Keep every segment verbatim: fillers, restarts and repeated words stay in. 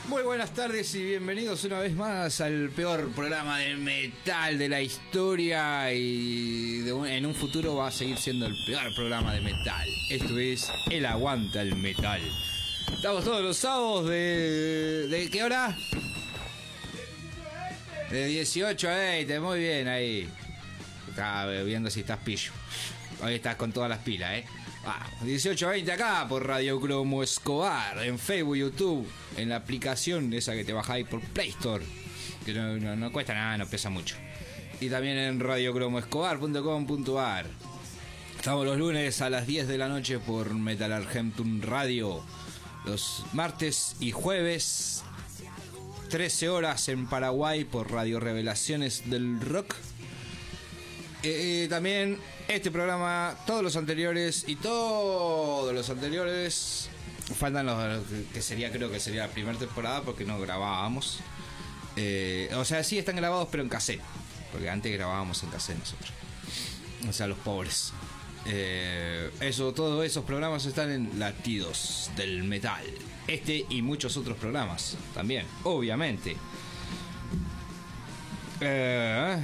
Muy buenas tardes y bienvenidos una vez más al peor programa de metal de la historia y de un, en un futuro va a seguir siendo el peor programa de metal. Esto es El Aguanta el Metal. Estamos todos los sábados de... ¿De qué hora? De dieciocho a veinte, muy bien ahí. Estaba viendo si estás pillo. Hoy estás con todas las pilas, ¿eh? Ah, dieciocho a veinte acá por Radio Cromo Escobar, en Facebook, YouTube, en la aplicación esa que te bajáis por Play Store, que no, no, no cuesta nada, no pesa mucho. Y también en radio cromo escobar punto com punto a r. Estamos los lunes a las diez de la noche por Metal Argentum Radio. Los martes y jueves, trece horas en Paraguay por Radio Revelaciones del Rock. Eh, eh, también este programa, todos los anteriores y todos los anteriores, faltan los que sería, creo que sería la primera temporada porque no grabábamos. Eh, o sea, sí están grabados pero en cassette, porque antes grabábamos en cassette nosotros. O sea, los pobres. Eh, eso, todos esos programas están en Latidos del Metal. Este y muchos otros programas también, obviamente. Eh...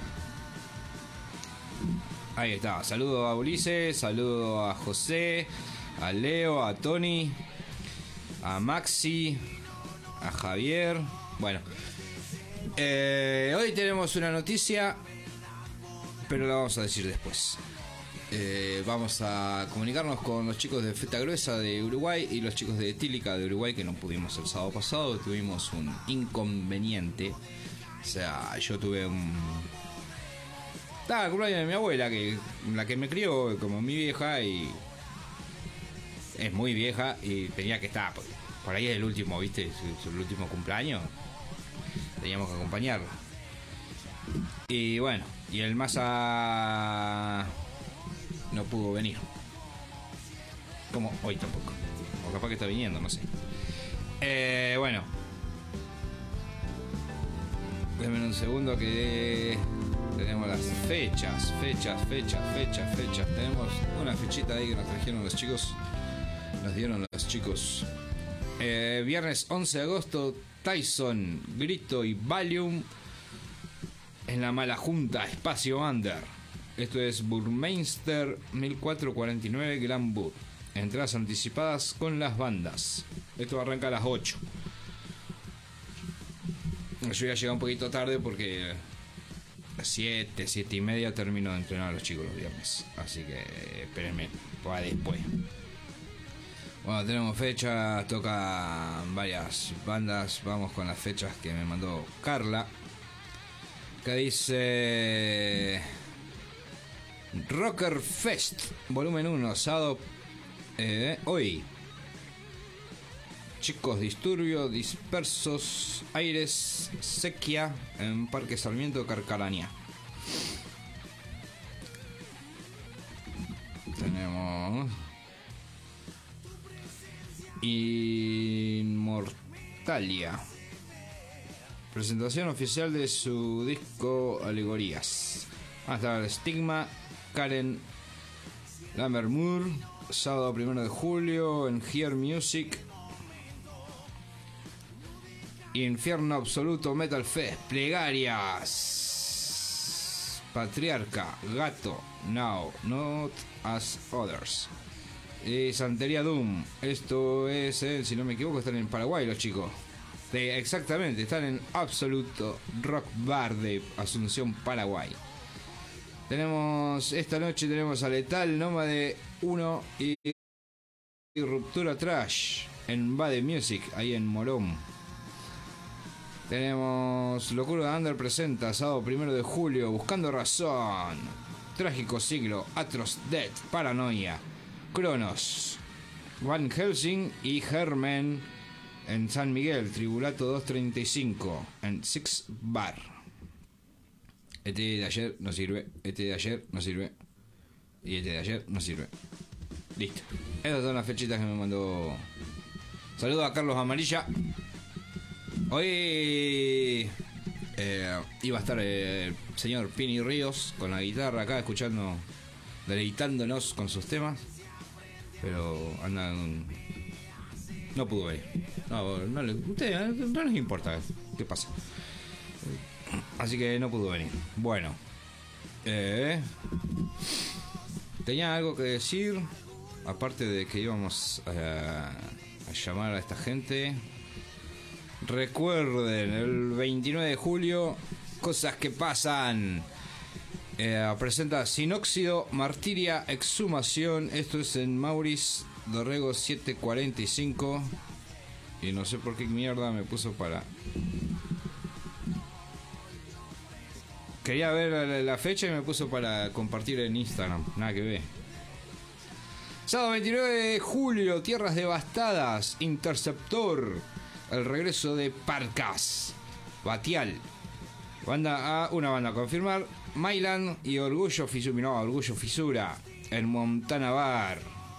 Ahí está, saludo a Ulises, saludo a José, a Leo, a Tony, a Maxi, a Javier. Bueno, eh, hoy tenemos una noticia, pero la vamos a decir después. Eh, vamos a comunicarnos con los chicos de Feta Gruesa de Uruguay y los chicos de Etílica de Uruguay, que no pudimos el sábado pasado, tuvimos un inconveniente. O sea, yo tuve un... Estaba el cumpleaños de mi abuela, que la que me crió como mi vieja, y es muy vieja y tenía que estar, por, por ahí es el último, ¿viste? Es el último cumpleaños, teníamos que acompañarla. Y bueno, y el Massa no pudo venir, como hoy tampoco, o capaz que está viniendo, no sé. Eh, bueno, déjenme un segundo que... Tenemos las fechas, fechas, fechas, fechas, fechas. Tenemos una fechita ahí que nos trajeron los chicos. Nos dieron los chicos. Eh, viernes once de agosto, Tyson, Grito y Valium en la Mala Junta, Espacio Under. Esto es Burmeister mil cuatrocientos cuarenta y nueve Gran Bur. Entradas anticipadas con las bandas. Esto arranca a las ocho. Yo voy a llegar un poquito tarde porque... siete, siete y media termino de entrenar a los chicos los viernes. Así que espérenme para después. Bueno, tenemos fechas, tocan varias bandas. Vamos con las fechas que me mandó Carla, que dice Rocker Fest volumen uno, sábado, eh, hoy. Chicos Disturbio, Dispersos, Aires, Sequia, en Parque Sarmiento, Carcaraña. Tenemos Inmortalia, presentación oficial de su disco Alegorías. Hasta el Stigma, Karen Lammermoor, sábado primero de julio en Hear Music. Infierno Absoluto Metal Fest, Plegarias, Patriarca, Gato, Now, Not As Others y Santería Doom. Esto es, eh, si no me equivoco, están en Paraguay los chicos. De, exactamente, están en Absoluto Rock Bar de Asunción, Paraguay. Tenemos, esta noche tenemos a Letal, Nómade uno y, y Ruptura Trash en Bade Music, ahí en Morón. Tenemos Locura Under presenta sábado primero de julio, Buscando Razón, Trágico Siglo, Atroz Death, Paranoia, Cronos, Van Helsing y Hermen en San Miguel, Tribulato doscientos treinta y cinco en Six Bar. Este de ayer no sirve, este de ayer no sirve y este de ayer no sirve. Listo. Estas son las fechitas que me mandó. Saludos a Carlos Amarilla. Hoy eh, iba a estar el señor Pini Ríos con la guitarra acá escuchando, deleitándonos con sus temas, pero andan no pudo venir. No, no le, ustedes no les importa qué pasa. Así que no pudo venir. Bueno. Eh, tenía algo que decir. Aparte de que íbamos a, a llamar a esta gente. Recuerden, el veintinueve de julio, cosas que pasan. Eh, presenta Sinóxido, Martiria, Exhumación. Esto es en Maurice Dorrego setecientos cuarenta y cinco. Y no sé por qué mierda me puso para... Quería ver la, la fecha y me puso para compartir en Instagram. Nada que ver. Sábado veintinueve de julio, Tierras Devastadas, Interceptor, el regreso de Parcas, Batial, banda A, una banda a confirmar, Myland y Orgullo Fisura, no, Orgullo Fisura, en Montana Bar.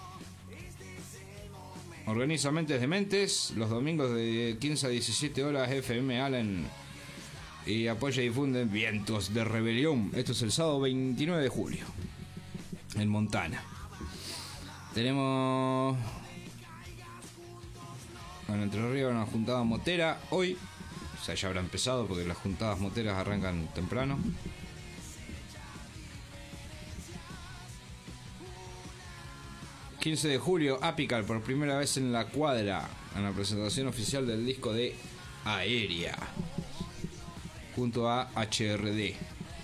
Organiza Mentes de Mentes, los domingos de quince a diecisiete horas, F M Allen, y apoya y difunde Vientos de Rebelión. Esto es el sábado veintinueve de julio, en Montana. Tenemos... Bueno, Entre Ríos, una juntada motera hoy. O sea, ya habrá empezado porque las juntadas moteras arrancan temprano. quince de julio, Apical por primera vez en la cuadra, en la presentación oficial del disco de Aérea, junto a H R D.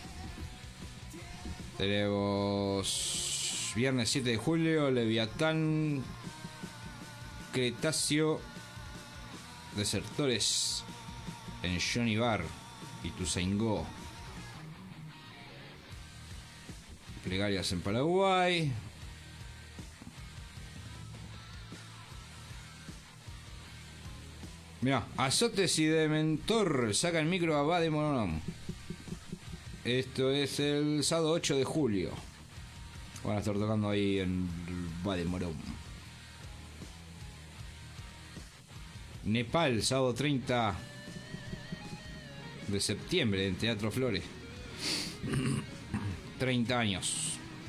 Tenemos viernes siete de julio, Leviatán, Cretáceo, Desertores en Johnny Bar y Tuzaingó. Plegarias en Paraguay. Mirá, Azotes y Dementor sacan micro a Bade Morom. Esto es el sábado ocho de julio. Van a estar tocando ahí en Bade Morom. Nepal, sábado treinta de septiembre en Teatro Flores. treinta años.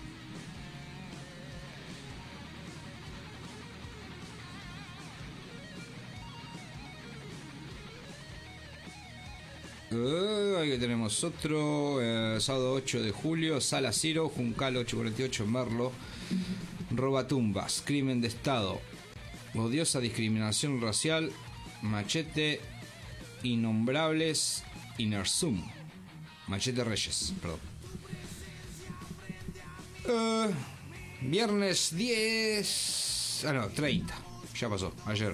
Uh, ahí que tenemos otro. Eh, sábado ocho de julio, Sala Ciro, Juncal ocho cuarenta y ocho en Merlo. Robatumbas, crimen de Estado, odiosa discriminación racial, Machete, Innombrables, Inersum. Machete Reyes, perdón. Uh, viernes diez. Ah, no, treinta. Ya pasó, ayer.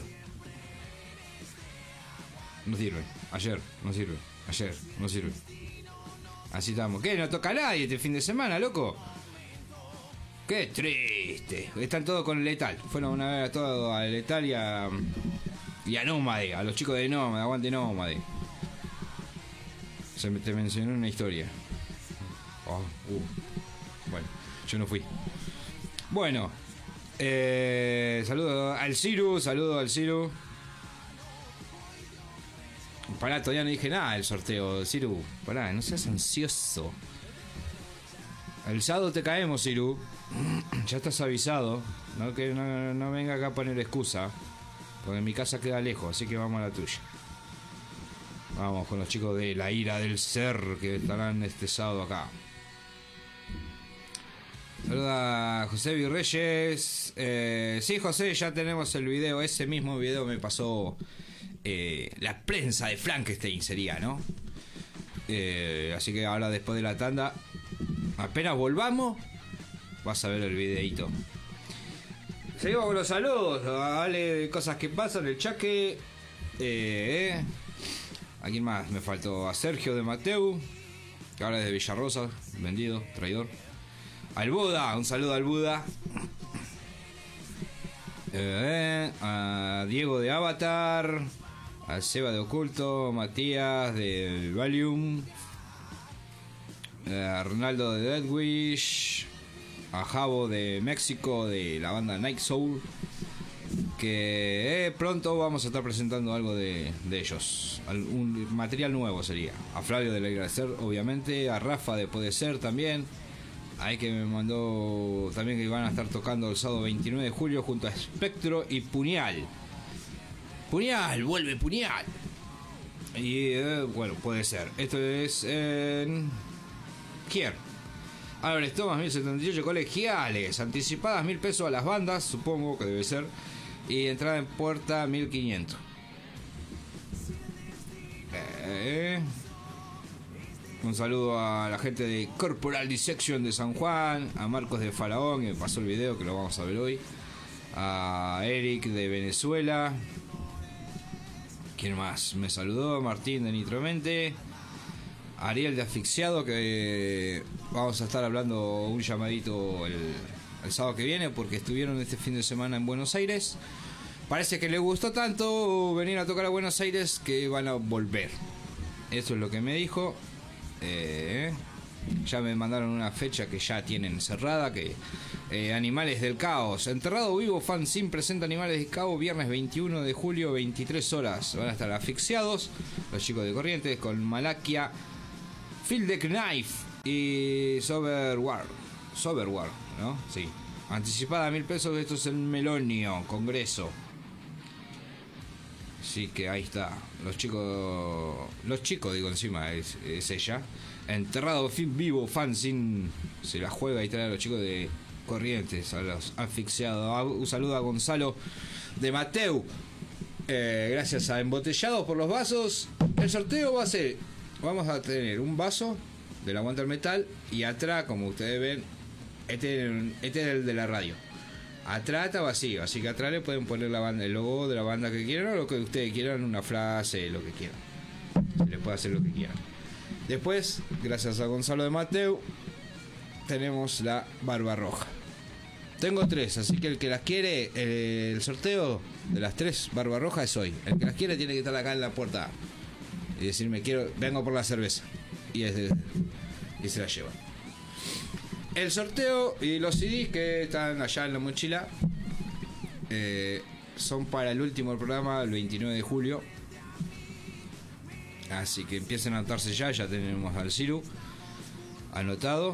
No sirve, ayer, no sirve. Ayer, no sirve. Así estamos. ¿Qué? No toca a nadie este fin de semana, loco. Qué triste. Están todos con el Letal. Fueron una vez a todo a Letal y a. Y a Nómade. A los chicos de Nómade. Aguante Nómade. Se me te mencionó una historia. Oh, uh. Bueno, yo no fui. Bueno. Eh, saludo al Ciru. Saludo al Ciru. Pará, todavía no dije nada del sorteo, Ciru. Pará, no seas ansioso. El sábado te caemos, Ciru. Ya estás avisado. No que no, no venga acá a poner excusa. Porque mi casa queda lejos, así que vamos a la tuya. Vamos con los chicos de La Ira del Ser que estarán este sábado acá. Saluda a José Virreyes. Eh, sí, José, ya tenemos el video. Ese mismo video me pasó... Eh, la prensa de Frankenstein sería, ¿no? Eh, así que ahora después de la tanda, apenas volvamos, vas a ver el videito. Seguimos con los saludos. Dale, cosas que pasan, el Chaque. Eh, ¿A quién más? Me faltó a Sergio de Mateu, que ahora es de Villarrosa, vendido, traidor. Al Buda, un saludo al Buda. Eh, a Diego de Avatar. A Seba de Oculto, Matías del Valium, a Arnaldo de Deadwish, a Javo de México de la banda Night Soul, que eh, pronto vamos a estar presentando algo de, de ellos, un material nuevo sería. A Flavio de Agradecer, obviamente, a Rafa de Puede Ser también, ahí que me mandó también que van a estar tocando el sábado veintinueve de julio junto a Espectro y Puñal. Puñal, vuelve Puñal. Y eh, bueno, puede ser. Esto es en... Kier. Álvarez Thomas, mil setenta y ocho colegiales. Anticipadas mil pesos a las bandas, supongo que debe ser. Y entrada en puerta mil quinientos. Eh, un saludo a la gente de Corporal Dissection de San Juan. A Marcos de Faraón, que me pasó el video, que lo vamos a ver hoy. A Eric de Venezuela. ¿Quién más? Me saludó. Martín de Nitromente. Ariel de Asfixiado, que vamos a estar hablando un llamadito el, el sábado que viene, porque estuvieron este fin de semana en Buenos Aires. Parece que les gustó tanto venir a tocar a Buenos Aires que van a volver. Eso es lo que me dijo. Eh, ya me mandaron una fecha que ya tienen cerrada, que eh, Animales del Caos. Enterrado Vivo Fanzine presenta Animales del Caos viernes veintiuno de julio, veintitrés horas. Van a estar asfixiados los chicos de Corrientes con Malaquia, Field the Knife y Soberwar. Soberwar, ¿no? Sí. Anticipada a mil pesos. Esto es en Melonio, Congreso. Así que ahí está. Los chicos. Los chicos, digo, encima es, es ella. Enterrado Vivo Fanzine. Se la juega y trae a los chicos de Corrientes, a los asfixiados. Un saludo a Gonzalo de Mateu. Eh, gracias a Embotellados por los vasos. El sorteo va a ser. Vamos a tener un vaso del Aguanta el Metal. Y atrás, como ustedes ven, este, este es el de la radio. Atrás está vacío, así que atrás le pueden poner la banda, el logo de la banda que quieran, o lo que ustedes quieran, una frase, lo que quieran. Se les puede hacer lo que quieran. Después, gracias a Gonzalo de Mateu, tenemos la barba roja. Tengo tres, así que el que las quiere, eh, el sorteo de las tres barbas rojas es hoy. El que las quiere tiene que estar acá en la puerta y decirme, quiero, vengo por la cerveza. Y, es de, y se la lleva. El sorteo y los C Ds que están allá en la mochila eh, son para el último programa, el veintinueve de julio. Así que empiecen a anotarse ya. Ya tenemos al Ciru anotado.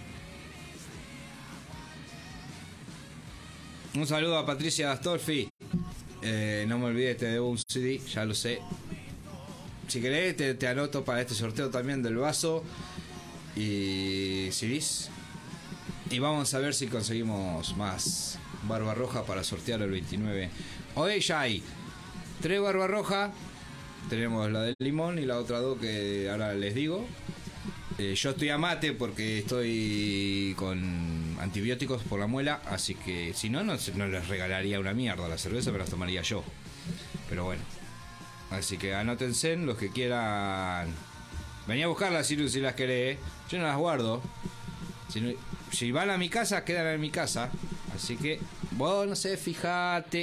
Un saludo a Patricia Astolfi. Eh, no me olvides, te debo un C D, ya lo sé. Si querés, te, te anoto para este sorteo también del vaso y C Ds. Y vamos a ver si conseguimos más barba roja para sortear el veintinueve. Hoy ya hay tres barba roja. Tenemos la del limón y la otra dos que ahora les digo. Eh, yo estoy a mate porque estoy con antibióticos por la muela. Así que si no, no, no les regalaría una mierda la cerveza, pero las tomaría yo. Pero bueno. Así que anótense los que quieran. Venía a buscarlas si, si las querés. Yo no las guardo. Si, no, si van a mi casa, quedan en mi casa. Así que, vos no sé, fíjate.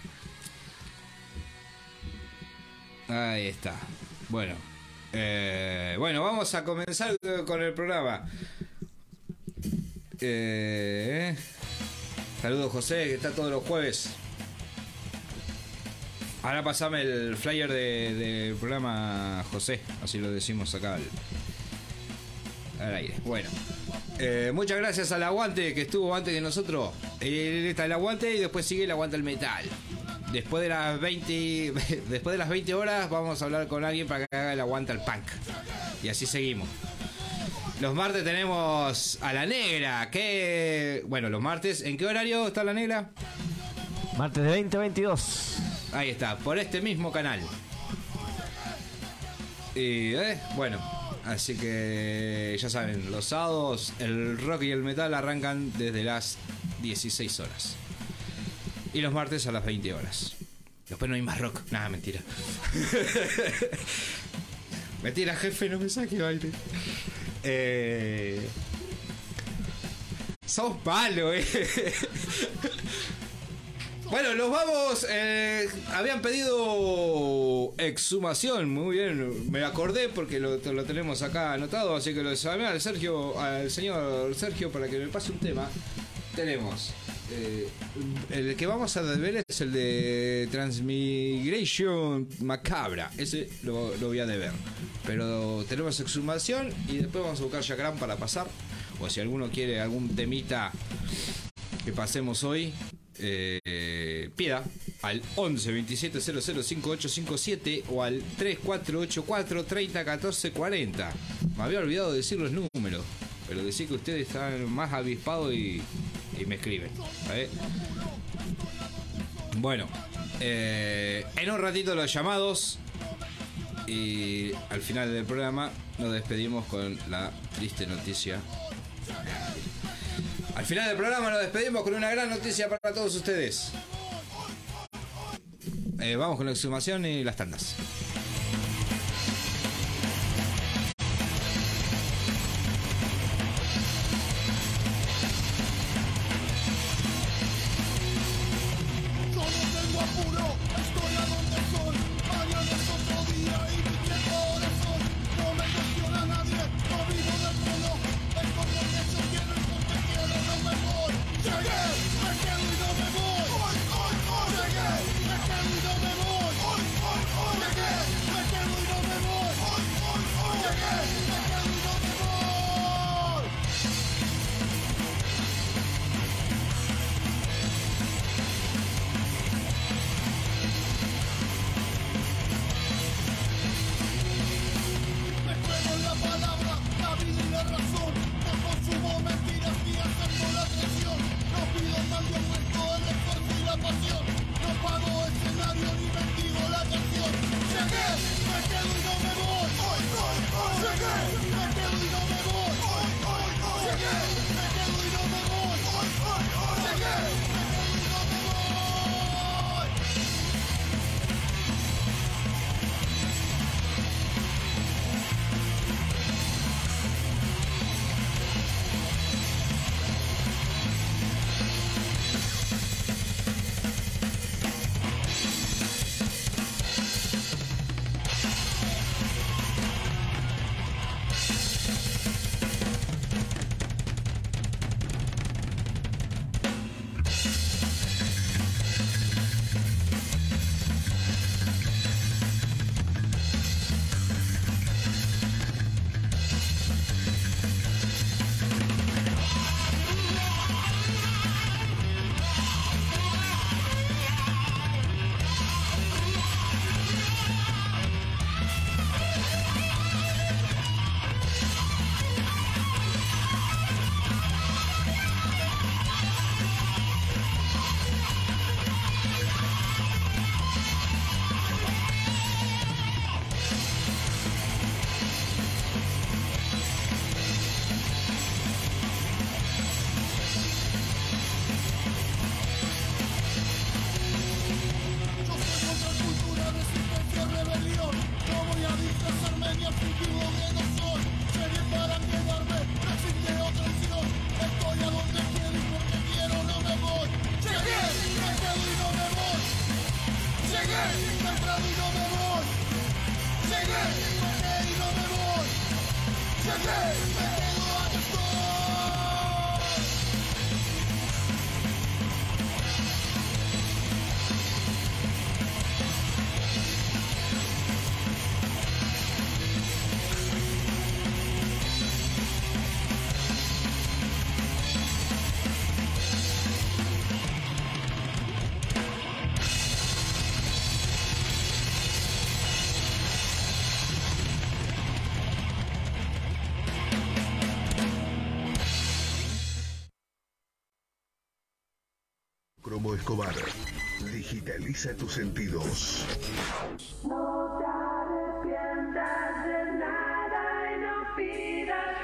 Ahí está. Bueno. Eh, bueno, vamos a comenzar con el programa. Eh, saludos, José, que está todos los jueves. Ahora pasame el flyer del de, de programa, José. Así lo decimos acá al, al aire. Bueno. Eh, muchas gracias al Aguante que estuvo antes de nosotros. Él está el Aguante y después sigue el Aguanta el Metal. Después de las veinte después de las veinte horas vamos a hablar con alguien para que haga el Aguanta el Punk. Y así seguimos. Los martes tenemos a La Negra. Que bueno, los martes, ¿en qué horario está La Negra? Martes de veinte a veintidós. Ahí está, por este mismo canal. Y eh, bueno, así que ya saben, los sábados el rock y el metal arrancan desde las dieciséis horas. Y los martes a las veinte horas. Después no hay más rock. Nada, mentira. Mentira, jefe, no me saque baile. Eh... Sos palo, eh. Bueno, los vamos. Eh, habían pedido exhumación. Muy bien, me acordé porque lo, lo tenemos acá anotado. Así que lo llamé al Sergio, al señor Sergio, para que me pase un tema. Tenemos eh, el que vamos a deber es el de Transmigration Macabra. Ese lo, lo voy a deber. Pero tenemos exhumación y después vamos a buscar Chacrán para pasar. O si alguno quiere algún temita que pasemos hoy. eh, Piedra al once veintisiete cero cero cinco ocho cinco siete o al tres cuatro ocho cuatro treinta catorce cuarenta. Me había olvidado de decir los números, pero decir que ustedes están más avispados y, y me escriben, ¿sabes? Bueno, eh, en un ratito los llamados y al final del programa nos despedimos con la triste noticia. Al final del programa nos despedimos con una gran noticia para todos ustedes. Eh, vamos con la exhumación y las tandas. Cromo Escobar. Digitaliza tus sentidos. No te arrepientas de nada y no pidas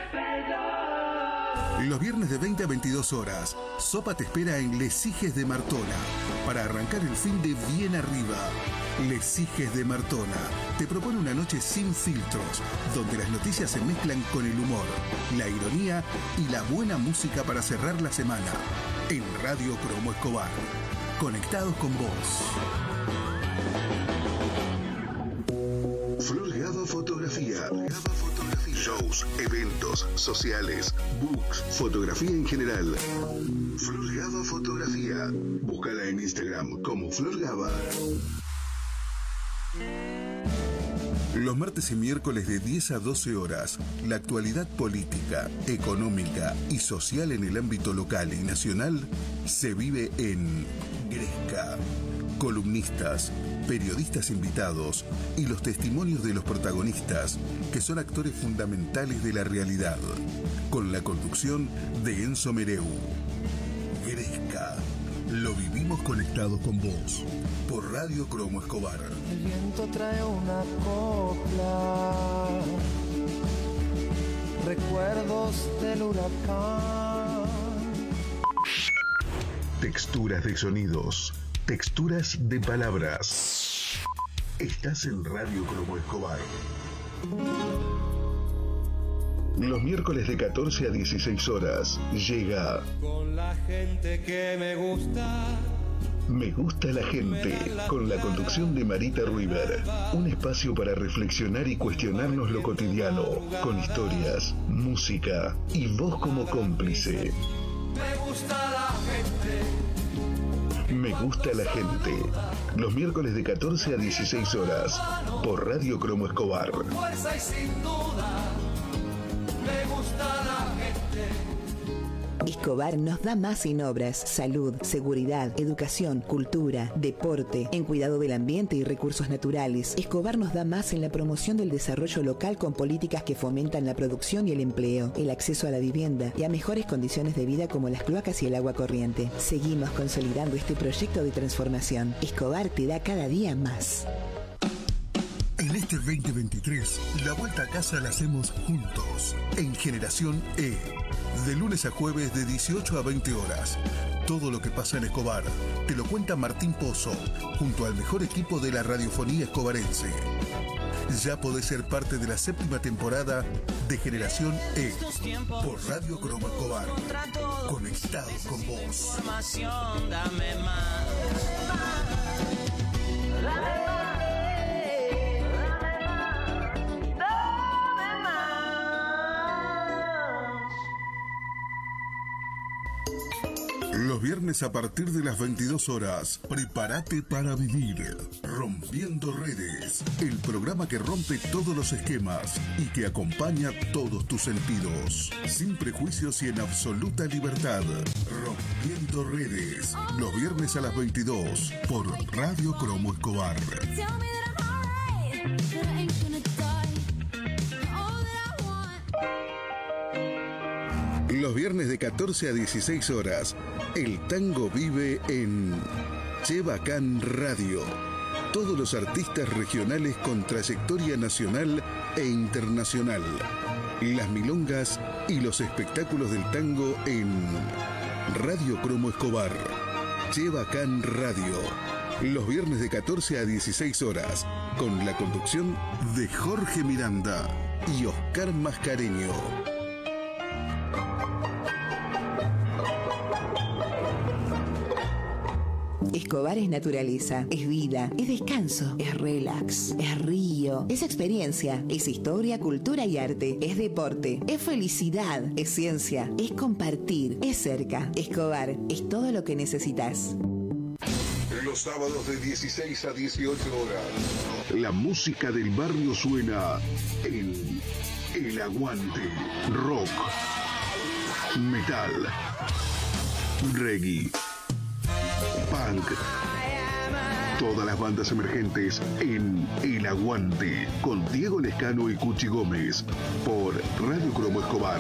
perdón. Los viernes de veinte a veintidós horas, Sopa te espera en Les Iges de Martona para arrancar el fin de bien arriba. Les Iges de Martona te propone una noche sin filtros, donde las noticias se mezclan con el humor, la ironía y la buena música para cerrar la semana. En Radio Cromo Escobar. Conectados con vos. Flor Gaba Fotografía. Gaba Fotografía. Shows, eventos, sociales, books, fotografía en general. Flor Gaba Fotografía. Búscala en Instagram como Flor Gaba. Los martes y miércoles de diez a doce horas, la actualidad política, económica y social en el ámbito local y nacional se vive en Gresca. Columnistas, periodistas invitados y los testimonios de los protagonistas, que son actores fundamentales de la realidad, con la conducción de Enzo Mereu. Gresca. Lo vivimos conectados con vos, por Radio Cromo Escobar. El viento trae una copla, recuerdos del huracán. Texturas de sonidos, texturas de palabras. Estás en Radio Cromo Escobar. Los miércoles de catorce a dieciséis horas llega Con la gente que me gusta. Me gusta la gente, con la conducción de Marita Ruiber. Un espacio para reflexionar y cuestionarnos lo cotidiano, con historias, música y vos como cómplice. Me gusta la gente. Me gusta la gente. Los miércoles de catorce a dieciséis horas, por Radio Cromo Escobar. Fuerza y sin duda. Me gusta la gente. Escobar nos da más en obras, salud, seguridad, educación, cultura, deporte, en cuidado del ambiente y recursos naturales. Escobar nos da más en la promoción del desarrollo local con políticas que fomentan la producción y el empleo, el acceso a la vivienda y a mejores condiciones de vida como las cloacas y el agua corriente. Seguimos consolidando este proyecto de transformación. Escobar te da cada día más. En este veinte veintitrés, la vuelta a casa la hacemos juntos, en Generación E. De lunes a jueves de dieciocho a veinte horas. Todo lo que pasa en Escobar te lo cuenta Martín Pozo, junto al mejor equipo de la radiofonía escobarense. Ya podés ser parte de la séptima temporada de Generación E, por Radio Cromo Escobar. Conectados con vos. Dame más. Los viernes a partir de las veintidós horas, prepárate para vivir Rompiendo Redes, el programa que rompe todos los esquemas y que acompaña todos tus sentidos, sin prejuicios y en absoluta libertad. Rompiendo Redes, los viernes a las veintidós, por Radio Cromo Escobar. Los viernes de catorce a dieciséis horas, el tango vive en Che Bacán Radio. Todos los artistas regionales con trayectoria nacional e internacional. Las milongas y los espectáculos del tango en Radio Cromo Escobar. Che Bacán Radio. Los viernes de catorce a dieciséis horas, con la conducción de Jorge Miranda y Oscar Mascareño. Escobar es naturaleza, es vida, es descanso, es relax, es río, es experiencia, es historia, cultura y arte, es deporte, es felicidad, es ciencia, es compartir, es cerca. Escobar es todo lo que necesitas. Los sábados de dieciséis a dieciocho horas, la música del barrio suena en El Aguante. Rock, metal, reggae, punk. Todas las bandas emergentes en El Aguante, con Diego Lescano y Cuchi Gómez, por Radio Cromo Escobar.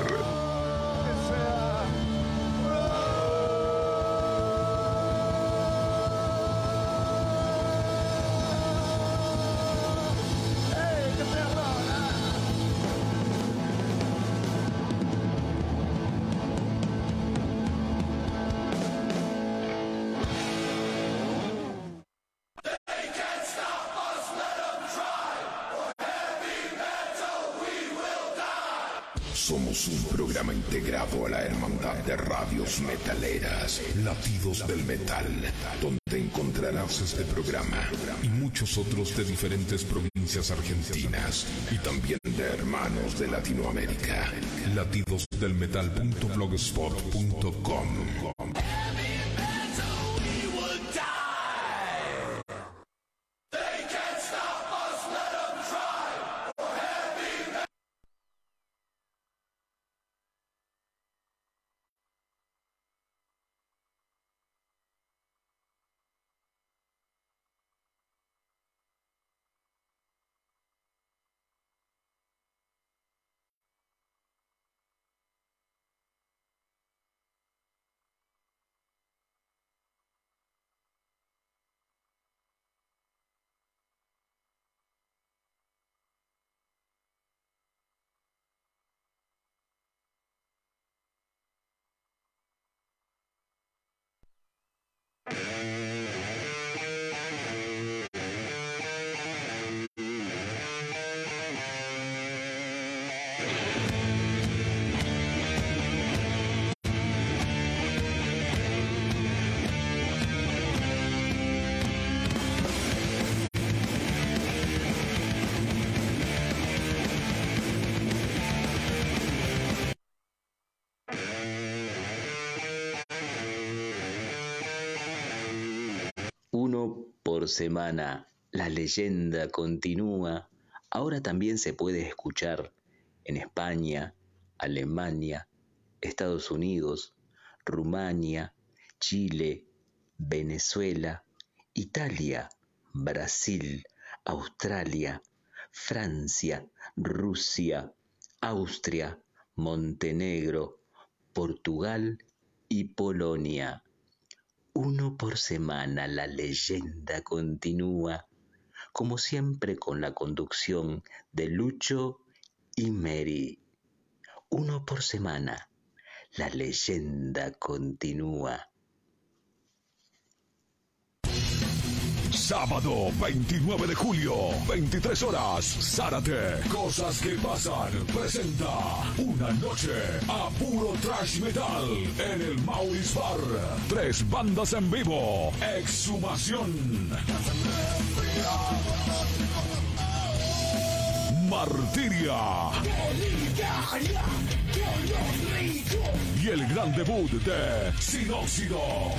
Somos un programa integrado a la Hermandad de Radios Metaleras, Latidos del Metal, donde encontrarás este programa y muchos otros de diferentes provincias argentinas y también de hermanos de Latinoamérica. latidos del metal punto blogspot punto com. por semana, la leyenda continúa. Ahora también se puede escuchar en España, Alemania, Estados Unidos, Rumania, Chile, Venezuela, Italia, Brasil, Australia, Francia, Rusia, Austria, Montenegro, Portugal y Polonia. Uno por semana, la leyenda continúa, como siempre con la conducción de Lucho y Mary. Uno por semana, la leyenda continúa. Sábado veintinueve de julio, veintitrés horas, Zárate. Cosas que pasan presenta una noche a puro trash metal en el Maurice Bar. Tres bandas en vivo. Exhumación, Martiria y el gran debut de Sinóxido.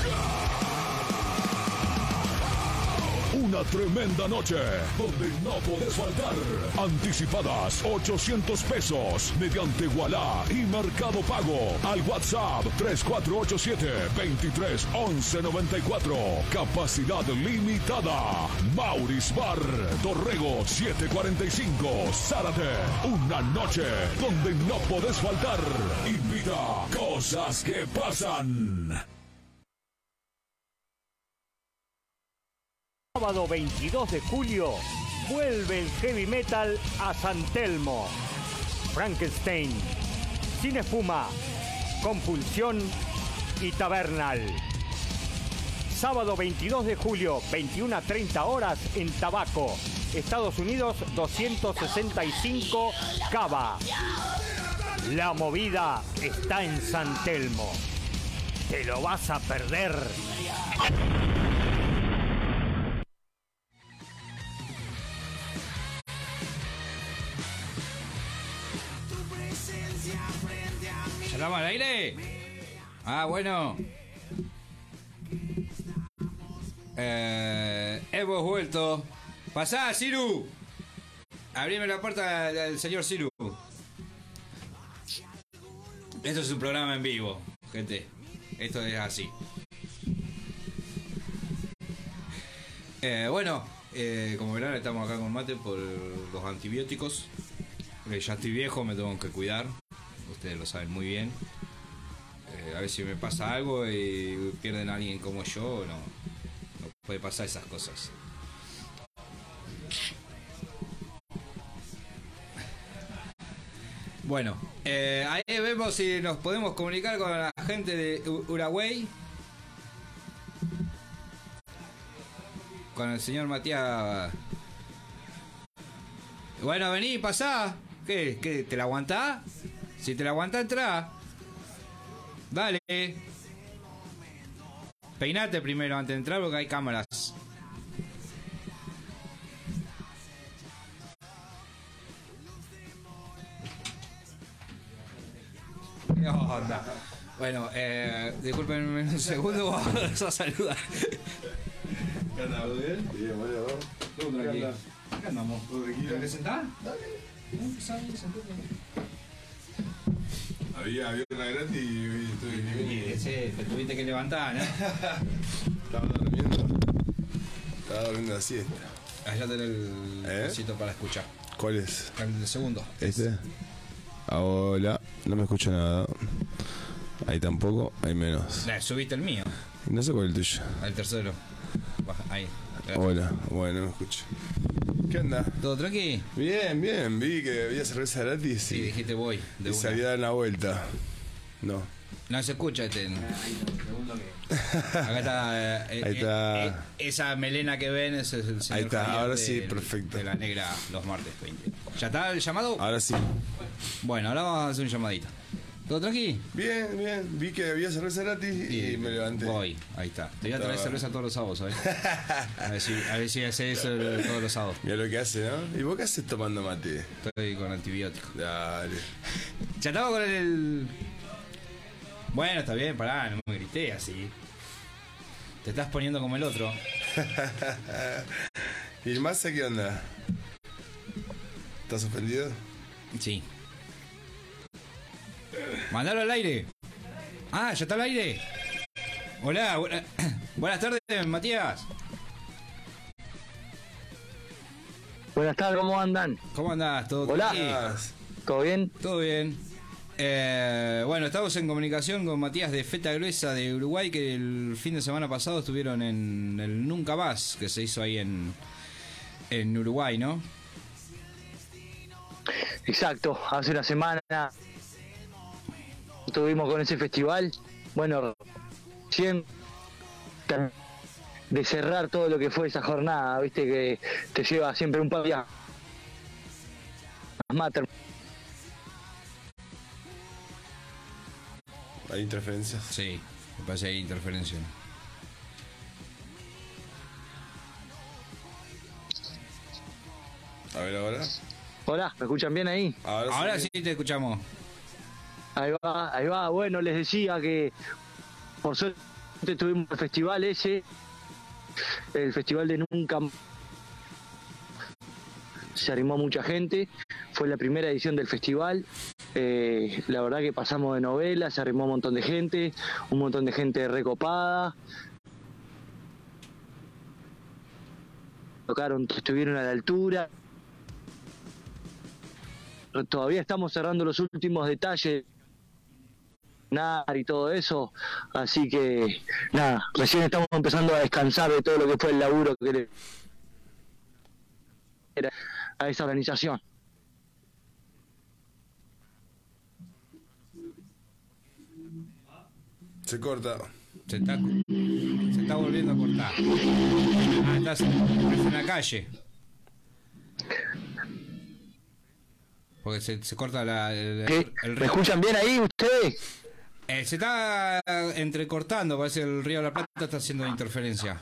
Una tremenda noche donde no podés faltar. Anticipadas ochocientos pesos mediante Wallah y Mercado Pago al WhatsApp tres cuatro ocho siete, veintitrés once noventa y cuatro. Capacidad limitada. Maurice Bar, Dorrego setecientos cuarenta y cinco, Zárate. Una noche donde no podés faltar. Invita Cosas que Pasan. Sábado veintidós de julio, vuelve el heavy metal a San Telmo. Frankenstein, Sin Espuma, Compulsión y Tabernal. Sábado veintidós de julio, veintiuna a treinta horas en Tabaco, Estados Unidos doscientos sesenta y cinco, Cava. La movida está en San Telmo. Te lo vas a perder. ¿Ya estamos al aire? Ah, bueno. Eh, hemos vuelto. Pasá, Ciru. Abrime la puerta del señor Ciru. Esto es un programa en vivo, gente. Esto es así. Eh, bueno, eh, como verán, estamos acá con Mate por los antibióticos. Porque ya estoy viejo, me tengo que cuidar. Ustedes lo saben muy bien. Eh, a ver si me pasa algo y pierden a alguien como yo, no, no puede pasar esas cosas. Bueno, eh, ahí vemos si nos podemos comunicar con la gente de Uruguay. Con el señor Matías. Bueno, vení, pasá. ¿Qué? ¿Qué? ¿Te la aguantás? Si te la aguantás, entrá. Dale. Peinate primero antes de entrar porque hay cámaras. ¿Qué onda? Bueno, eh, discúlpenme un segundo, vamos a saludar. ¿Qué onda? ¿Todo bien? Bien, bueno, vamos. Todo tranquilo. Acá andamos. ¿Todo tranquilo? ¿Te sentás? Dale. Empezá ahí, sentate. Había, había una gratis y estoy bien. Sí, te tuviste que levantar, ¿no? Estaba durmiendo. Estaba durmiendo la siesta. Allá tenés el ¿Eh? cosito para escuchar. ¿Cuál es? El segundo. ¿Este? Ah, hola. No me escucho nada. Ahí tampoco, ahí menos. Nah, subiste el mío. No sé cuál es el tuyo. El tercero. Baja, ahí. Hola, bueno, no me escucho. ¿Qué onda? ¿Todo tranqui? Bien, bien. Vi que había cerveza gratis Sí, y, dijiste voy. De y una. salí a dar una vuelta. No. No se escucha este. Acá está. Eh, Ahí está. eh, eh, esa melena que ven es el señor Ahí está, Javier ahora sí, del- perfecto. De la negra los martes veinte. ¿Ya está el llamado? Ahora sí. Bueno, ahora vamos a hacer un llamadito. ¿Todo tranqui? Bien, bien. Vi que había cerveza gratis y, me levanté. Voy, ahí está. Te voy a traer Estaba- cerveza todos los sábados, ¿sabes? A ver si, a ver si hace eso todos los sábados. Mira lo que hace, ¿no? ¿Y vos qué haces tomando mate? Estoy con antibióticos. Dale. Ya estaba con el. Bueno, está bien, pará, no me grité así. Te estás poniendo como el otro. ¿Y el Massa qué onda? ¿Estás ofendido? Sí. Mandalo al aire. Ah, ¿ya está al aire? Hola, buena- buenas tardes, Matías. Buenas tardes, ¿cómo andan? ¿Cómo andás? ¿Todo Hola. tranqui? ¿Todo bien? Todo bien. Eh, bueno, estamos en comunicación con Matías de Feta Gruesa de Uruguay, que el fin de semana pasado estuvieron en el Nunca Más, que se hizo ahí en, en Uruguay, ¿no? Exacto, hace una semana estuvimos con ese festival. Bueno, recién de cerrar todo lo que fue esa jornada, viste que te lleva siempre un par de días más. ¿Hay interferencia? Sí, me parece que hay interferencia. A ver ahora. Hola, ¿me escuchan bien ahí? Ahora, Ahora sí te escuchamos. Ahí va, ahí va. Bueno, les decía que por suerte tuvimos el festival ese, el festival de Nunca Más. Se arrimó mucha gente, fue la primera edición del festival. Eh, la verdad que pasamos de novela, se arrimó un montón de gente, un montón de gente recopada. Tocaron, estuvieron a la altura. Todavía estamos cerrando los últimos detalles y todo eso, así que nada, recién estamos empezando a descansar de todo lo que fue el laburo que le era a esa organización. Se corta. Se está, se está volviendo a cortar. Ah, estás, estás en la calle. Porque se, se corta la, el, ¿Qué? el ¿Me río. escuchan bien ahí ustedes? Eh, se está entrecortando, parece que el Río de la Plata está haciendo interferencia.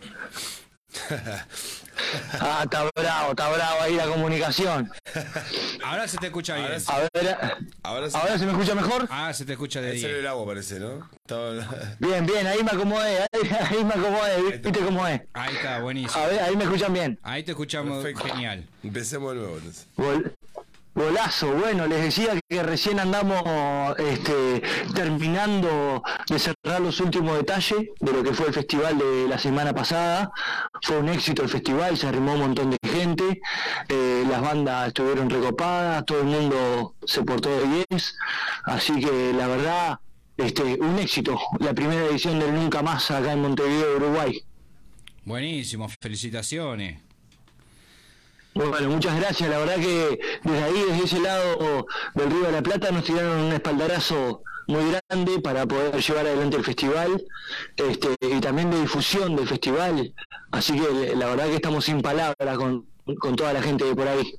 Ah, está bravo, está bravo ahí la comunicación. Ahora se te escucha bien. Ahora sí. A ver, Ahora sí. ¿ahora se me escucha mejor? Ah, se te escucha de Ahí salió diez. el agua, parece, ¿no? Estaba... Bien, bien, ahí me acomodé, ahí, ahí me acomodé, ¿viste cómo es? Ahí está, buenísimo. A ver, ahí me escuchan bien. Ahí te escuchamos. Perfecto. Genial. Empecemos de nuevo, entonces. Gol- Golazo, bueno, les decía que recién andamos este, terminando de cerrar los últimos detalles de lo que fue el festival de la semana pasada. Fue un éxito el festival, se arrimó un montón de gente, eh, las bandas estuvieron recopadas, todo el mundo se portó de diez, así que la verdad, este, un éxito, la primera edición del Nunca Más acá en Montevideo, Uruguay. Buenísimo, felicitaciones. Bueno, muchas gracias. La verdad que desde ahí, desde ese lado del Río de la Plata, nos tiraron un espaldarazo muy grande para poder llevar adelante el festival, este, y también de difusión del festival. Así que la verdad que estamos sin palabras con, con toda la gente de por ahí.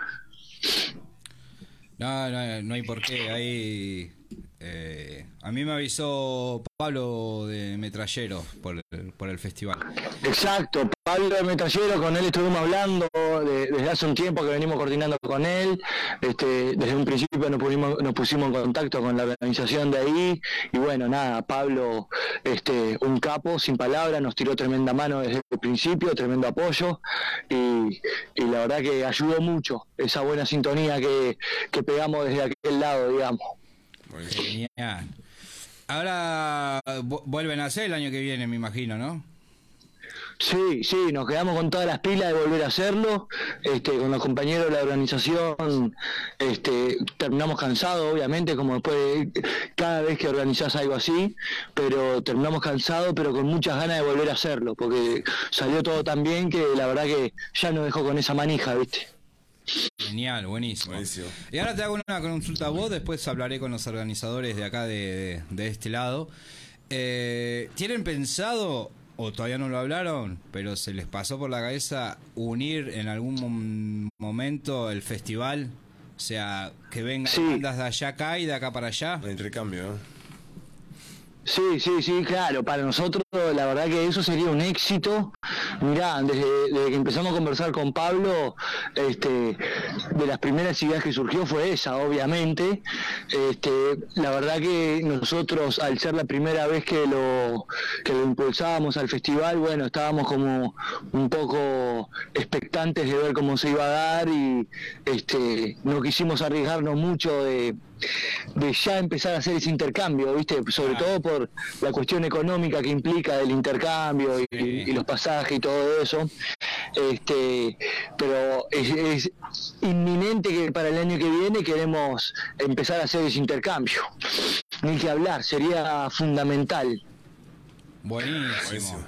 No, no, no hay por qué. Ahí, eh, a mí me avisó Pablo de Metrallero por el, por el festival. Exacto, Pablo de Metrallero, con él estuvimos hablando de- desde hace un tiempo que venimos coordinando con él. Este, desde un principio nos pusimos, nos pusimos en contacto con la organización de ahí y bueno, nada, Pablo, este, un capo, sin palabras, nos tiró tremenda mano desde el principio, tremendo apoyo y, y la verdad que ayudó mucho esa buena sintonía que, que pegamos desde aquel lado, digamos. Genial. Ahora vu- vuelven a hacer el año que viene, me imagino, ¿no? Sí, sí, nos quedamos con todas las pilas de volver a hacerlo, este, con los compañeros de la organización, este, terminamos cansados, obviamente, como después de cada vez que organizás algo así, pero terminamos cansados, pero con muchas ganas de volver a hacerlo, porque salió todo tan bien que la verdad que ya nos dejó con esa manija, ¿viste? Genial, buenísimo. Buenísimo. Y ahora te hago una consulta a vos, después hablaré con los organizadores de acá de, de, de este lado. Eh, ¿Tienen pensado, o todavía no lo hablaron, pero se les pasó por la cabeza unir en algún mom- momento el festival? O sea, que vengan Sí. bandas de allá acá y de acá para allá. El intercambio, ¿no? Sí, sí, sí, claro, para nosotros la verdad que eso sería un éxito. Mirá, desde, desde que empezamos a conversar con Pablo, este, de las primeras ideas que surgió fue esa, obviamente. Este, la verdad que nosotros, al ser la primera vez que lo, que lo impulsábamos al festival, bueno, estábamos como un poco expectantes de ver cómo se iba a dar y este, no quisimos arriesgarnos mucho de, de ya empezar a hacer ese intercambio, ¿viste? Sobre ah. todo por la cuestión económica que implica el intercambio y, sí. y los pasajes y todo eso. Este, pero es, es inminente que para el año que viene queremos empezar a hacer ese intercambio. Ni que hablar, sería fundamental. Buenísimo.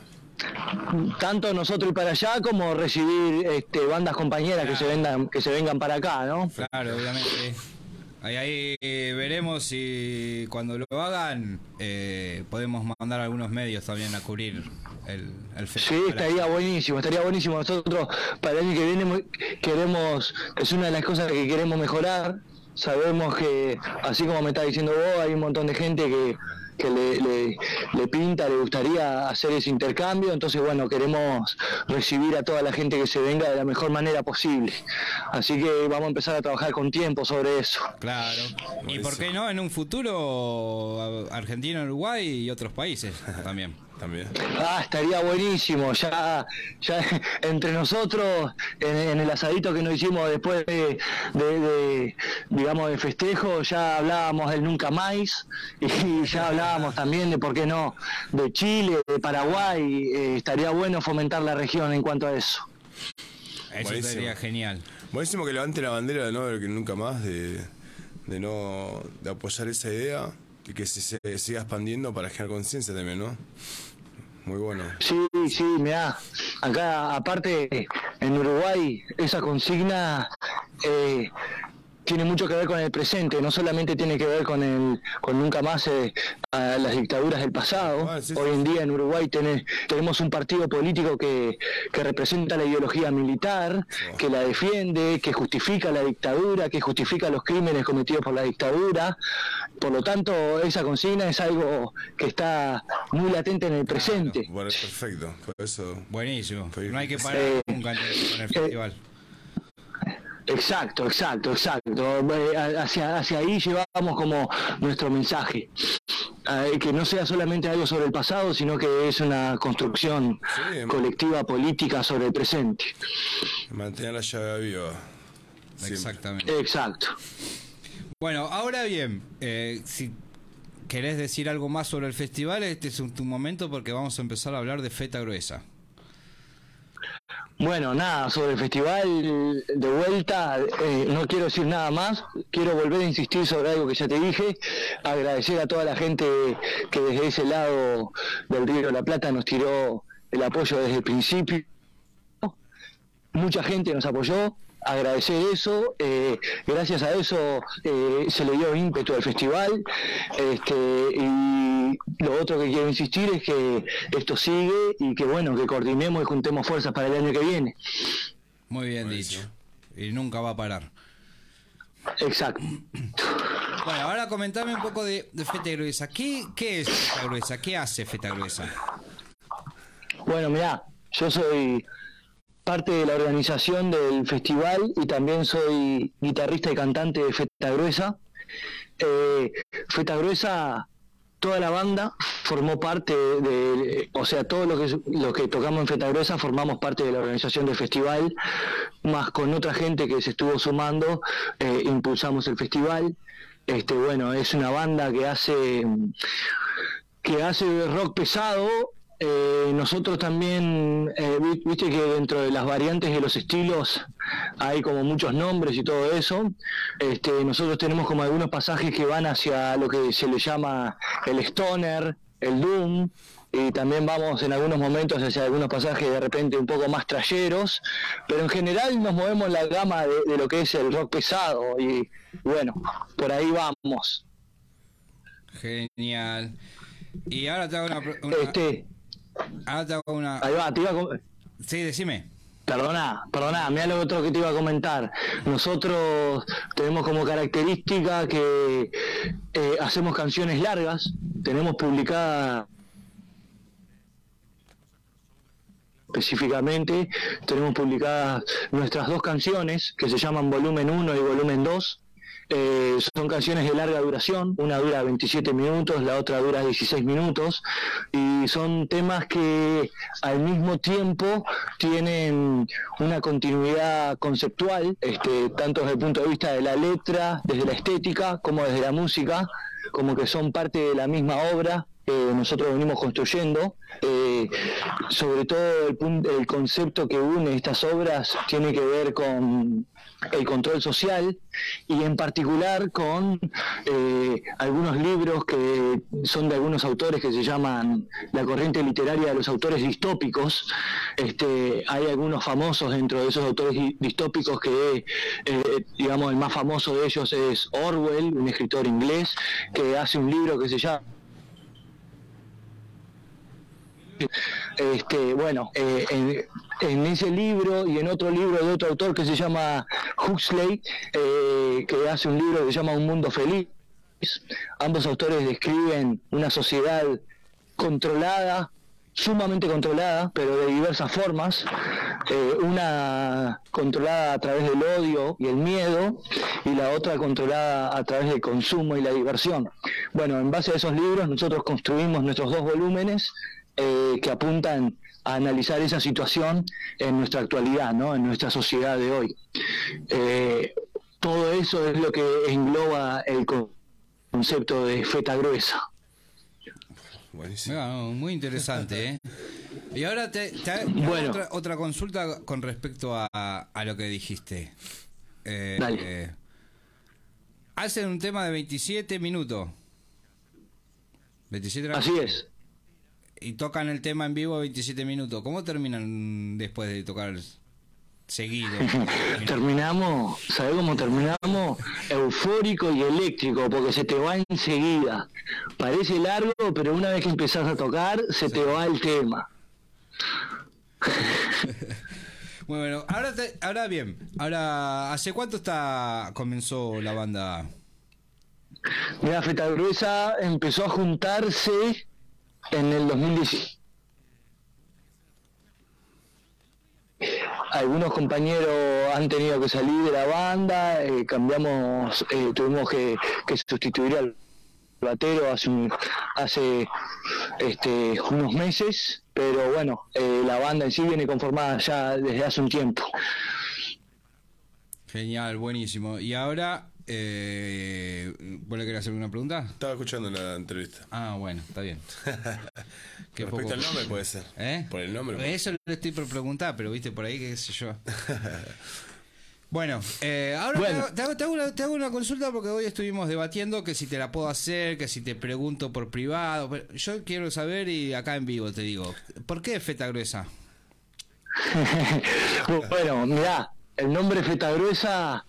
Tanto nosotros ir para allá como recibir este, bandas compañeras claro. que se vengan, que se vengan para acá, ¿no? Claro, obviamente. Ahí, ahí eh, veremos si cuando lo hagan eh, podemos mandar algunos medios también a cubrir el, el festival. Sí, estaría buenísimo, estaría buenísimo. Nosotros para el año que viene queremos, es una de las cosas que queremos mejorar. Sabemos que, así como me está diciendo vos, hay un montón de gente que que le, le, le pinta, le gustaría hacer ese intercambio, entonces bueno, queremos recibir a toda la gente que se venga de la mejor manera posible, así que vamos a empezar a trabajar con tiempo sobre eso. Claro, y por qué no en un futuro Argentina, Uruguay y otros países también. También. Ah, estaría buenísimo, ya, ya entre nosotros, en, en el asadito que nos hicimos después de, de, de, digamos, de festejo, ya hablábamos del nunca más, y ya hablábamos también de, por qué no, de Chile, de Paraguay, eh, estaría bueno fomentar la región en cuanto a eso. Eso Buenísimo. Sería genial. Buenísimo que levante la bandera de no del que nunca más, de, de no de apoyar esa idea y que se, se siga expandiendo para generar conciencia también, ¿no? Muy bueno. Sí, sí, mirá, acá aparte en Uruguay esa consigna eh, tiene mucho que ver con el presente, no solamente tiene que ver con el con nunca más eh, a las dictaduras del pasado. Ah, sí, Hoy sí, en día en Uruguay tenés, tenemos un partido político que, que representa la ideología militar, oh. que la defiende, que justifica la dictadura, que justifica los crímenes cometidos por la dictadura. Por lo tanto, esa consigna es algo que está muy latente en el presente. Claro, bueno, perfecto. Por eso, buenísimo. No hay que parar eh, nunca con el festival. Eh, Exacto, exacto, exacto. Hacia, hacia ahí llevamos como nuestro mensaje. Eh, que no sea solamente algo sobre el pasado, sino que es una construcción sí, colectiva, política sobre el presente. Mantener la llave viva. Exactamente. Exacto. Bueno, ahora bien, eh, si querés decir algo más sobre el festival, este es tu momento porque vamos a empezar a hablar de Feta Gruesa. Bueno, nada, sobre el festival de vuelta, eh, no quiero decir nada más, quiero volver a insistir sobre algo que ya te dije, agradecer a toda la gente que desde ese lado del Río de la Plata nos tiró el apoyo desde el principio, mucha gente nos apoyó, agradecer eso, eh, gracias a eso eh, se le dio ímpetu al festival, este, y lo otro que quiero insistir es que esto sigue y que bueno, que coordinemos y juntemos fuerzas para el año que viene. Muy bien Muy dicho, bien. Y nunca va a parar. Exacto. Bueno, ahora comentame un poco de, de Feta Gruesa. ¿Qué, ¿Qué es Feta Gruesa? ¿Qué hace Feta Gruesa? Bueno, mirá, yo soy parte de la organización del festival y también soy guitarrista y cantante de Feta Gruesa. Eh, Feta Gruesa, toda la banda formó parte de, de o sea, todo lo que lo que tocamos en Feta Gruesa formamos parte de la organización del festival, más con otra gente que se estuvo sumando, eh, impulsamos el festival. Este, bueno, es una banda que hace que hace rock pesado. Eh, nosotros también, eh, viste que dentro de las variantes de los estilos hay como muchos nombres y todo eso. Este, nosotros tenemos como algunos pasajes que van hacia lo que se le llama el stoner, el doom, y también vamos en algunos momentos hacia algunos pasajes de repente un poco más trayeros, pero en general nos movemos en la gama de, de lo que es el rock pesado y bueno, por ahí vamos. Genial. Y ahora te hago una... una... Este... Ahora te hago una... Ahí va, te iba a... Sí, decime. Perdona, perdona, mira lo otro que te iba a comentar. Nosotros tenemos como característica que eh, hacemos canciones largas, tenemos publicada específicamente, tenemos publicadas nuestras dos canciones que se llaman Volumen uno y Volumen dos. Eh, son canciones de larga duración, una dura veintisiete minutos, la otra dura dieciséis minutos, y son temas que al mismo tiempo tienen una continuidad conceptual, este, tanto desde el punto de vista de la letra, desde la estética, como desde la música, como que son parte de la misma obra que nosotros venimos construyendo. Eh, sobre todo el, punto, el concepto que une estas obras tiene que ver con el control social y en particular con eh, algunos libros que son de algunos autores que se llaman la corriente literaria de los autores distópicos. Este, hay algunos famosos dentro de esos autores distópicos que eh, digamos el más famoso de ellos es Orwell, un escritor inglés que hace un libro que se llama Este, bueno, eh, en, en ese libro y en otro libro de otro autor que se llama Huxley, eh, que hace un libro que se llama Un Mundo Feliz, ambos autores describen una sociedad controlada, sumamente controlada, pero de diversas formas, eh, una controlada a través del odio y el miedo, y la otra controlada a través del consumo y la diversión. Bueno, en base a esos libros nosotros construimos nuestros dos volúmenes, Eh, que apuntan a analizar esa situación en nuestra actualidad, ¿no? En nuestra sociedad de hoy. Eh, todo eso es lo que engloba el concepto de feta gruesa. Buenísimo. No, muy interesante, ¿eh? Y ahora te, te, te bueno. otra, otra consulta con respecto a, a lo que dijiste. Eh, Dale. Eh, hacen un tema de veintisiete minutos. veintisiete Así es. Y tocan el tema en vivo veintisiete minutos. ¿Cómo terminan después de tocar seguido? Terminamos, ¿sabés cómo terminamos? Eufórico y eléctrico, porque se te va enseguida. Parece largo, pero una vez que empezás a tocar, se sí. te va el tema. Bueno, ahora, te, ahora bien, ahora, ¿hace cuánto está comenzó la banda? Mira, Feta Gruesa empezó a juntarse en el dos mil diecisiete. Algunos compañeros han tenido que salir de la banda, eh, cambiamos, eh, tuvimos que, que sustituir al batero hace un, hace este, unos meses, pero bueno, eh, la banda en sí viene conformada ya desde hace un tiempo. Genial, buenísimo. Y ahora, eh, ¿vos le querés hacer una pregunta? Estaba escuchando la entrevista. Ah, bueno, está bien. Respecto poco... al nombre puede ser. ¿Eh? Por el nombre. Eso le estoy por preguntar, pero viste por ahí, qué sé yo. Bueno, eh, ahora bueno. Te, hago, te, hago una, te hago una consulta porque hoy estuvimos debatiendo que si te la puedo hacer, que si te pregunto por privado. Pero yo quiero saber y acá en vivo te digo, ¿por qué Feta Gruesa? Bueno, mirá, el nombre Feta Gruesa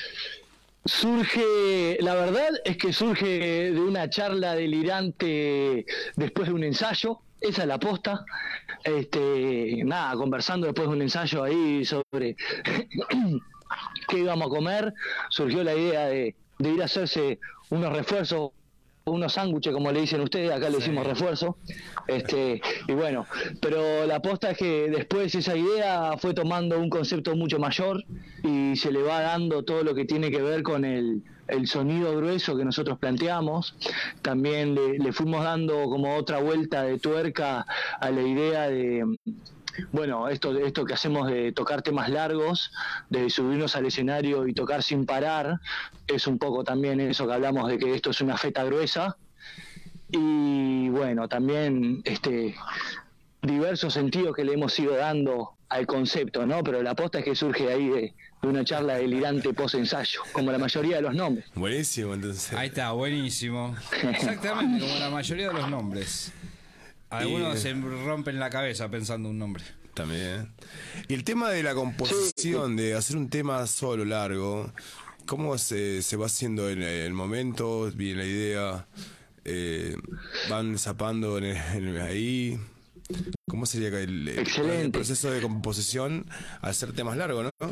surge, la verdad es que surge de una charla delirante después de un ensayo. Esa es la posta. Este, nada, conversando después de un ensayo ahí sobre qué íbamos a comer, surgió la idea de, de ir a hacerse unos refuerzos, unos sándwiches como le dicen ustedes, acá le decimos refuerzo. Este, y bueno, pero la posta es que después esa idea fue tomando un concepto mucho mayor y se le va dando todo lo que tiene que ver con el, el sonido grueso que nosotros planteamos. También le, le fuimos dando como otra vuelta de tuerca a la idea de, bueno, esto, esto que hacemos de tocar temas largos, de subirnos al escenario y tocar sin parar, es un poco también eso que hablamos de que esto es una feta gruesa. Y bueno, también este diversos sentidos que le hemos ido dando al concepto, ¿no? Pero la aposta es que surge ahí de, de una charla delirante post-ensayo, como la mayoría de los nombres. Buenísimo, entonces. Ahí está, buenísimo. Exactamente, como la mayoría de los nombres. Algunos y... se rompen la cabeza pensando un nombre. También. Y el tema de la composición, sí. de hacer un tema solo, largo, ¿cómo se, se va haciendo en el momento? Viene la idea, eh, van zapando en el, en el, ahí. ¿Cómo sería el, el, Excelente. el proceso de composición al ser temas largos, no?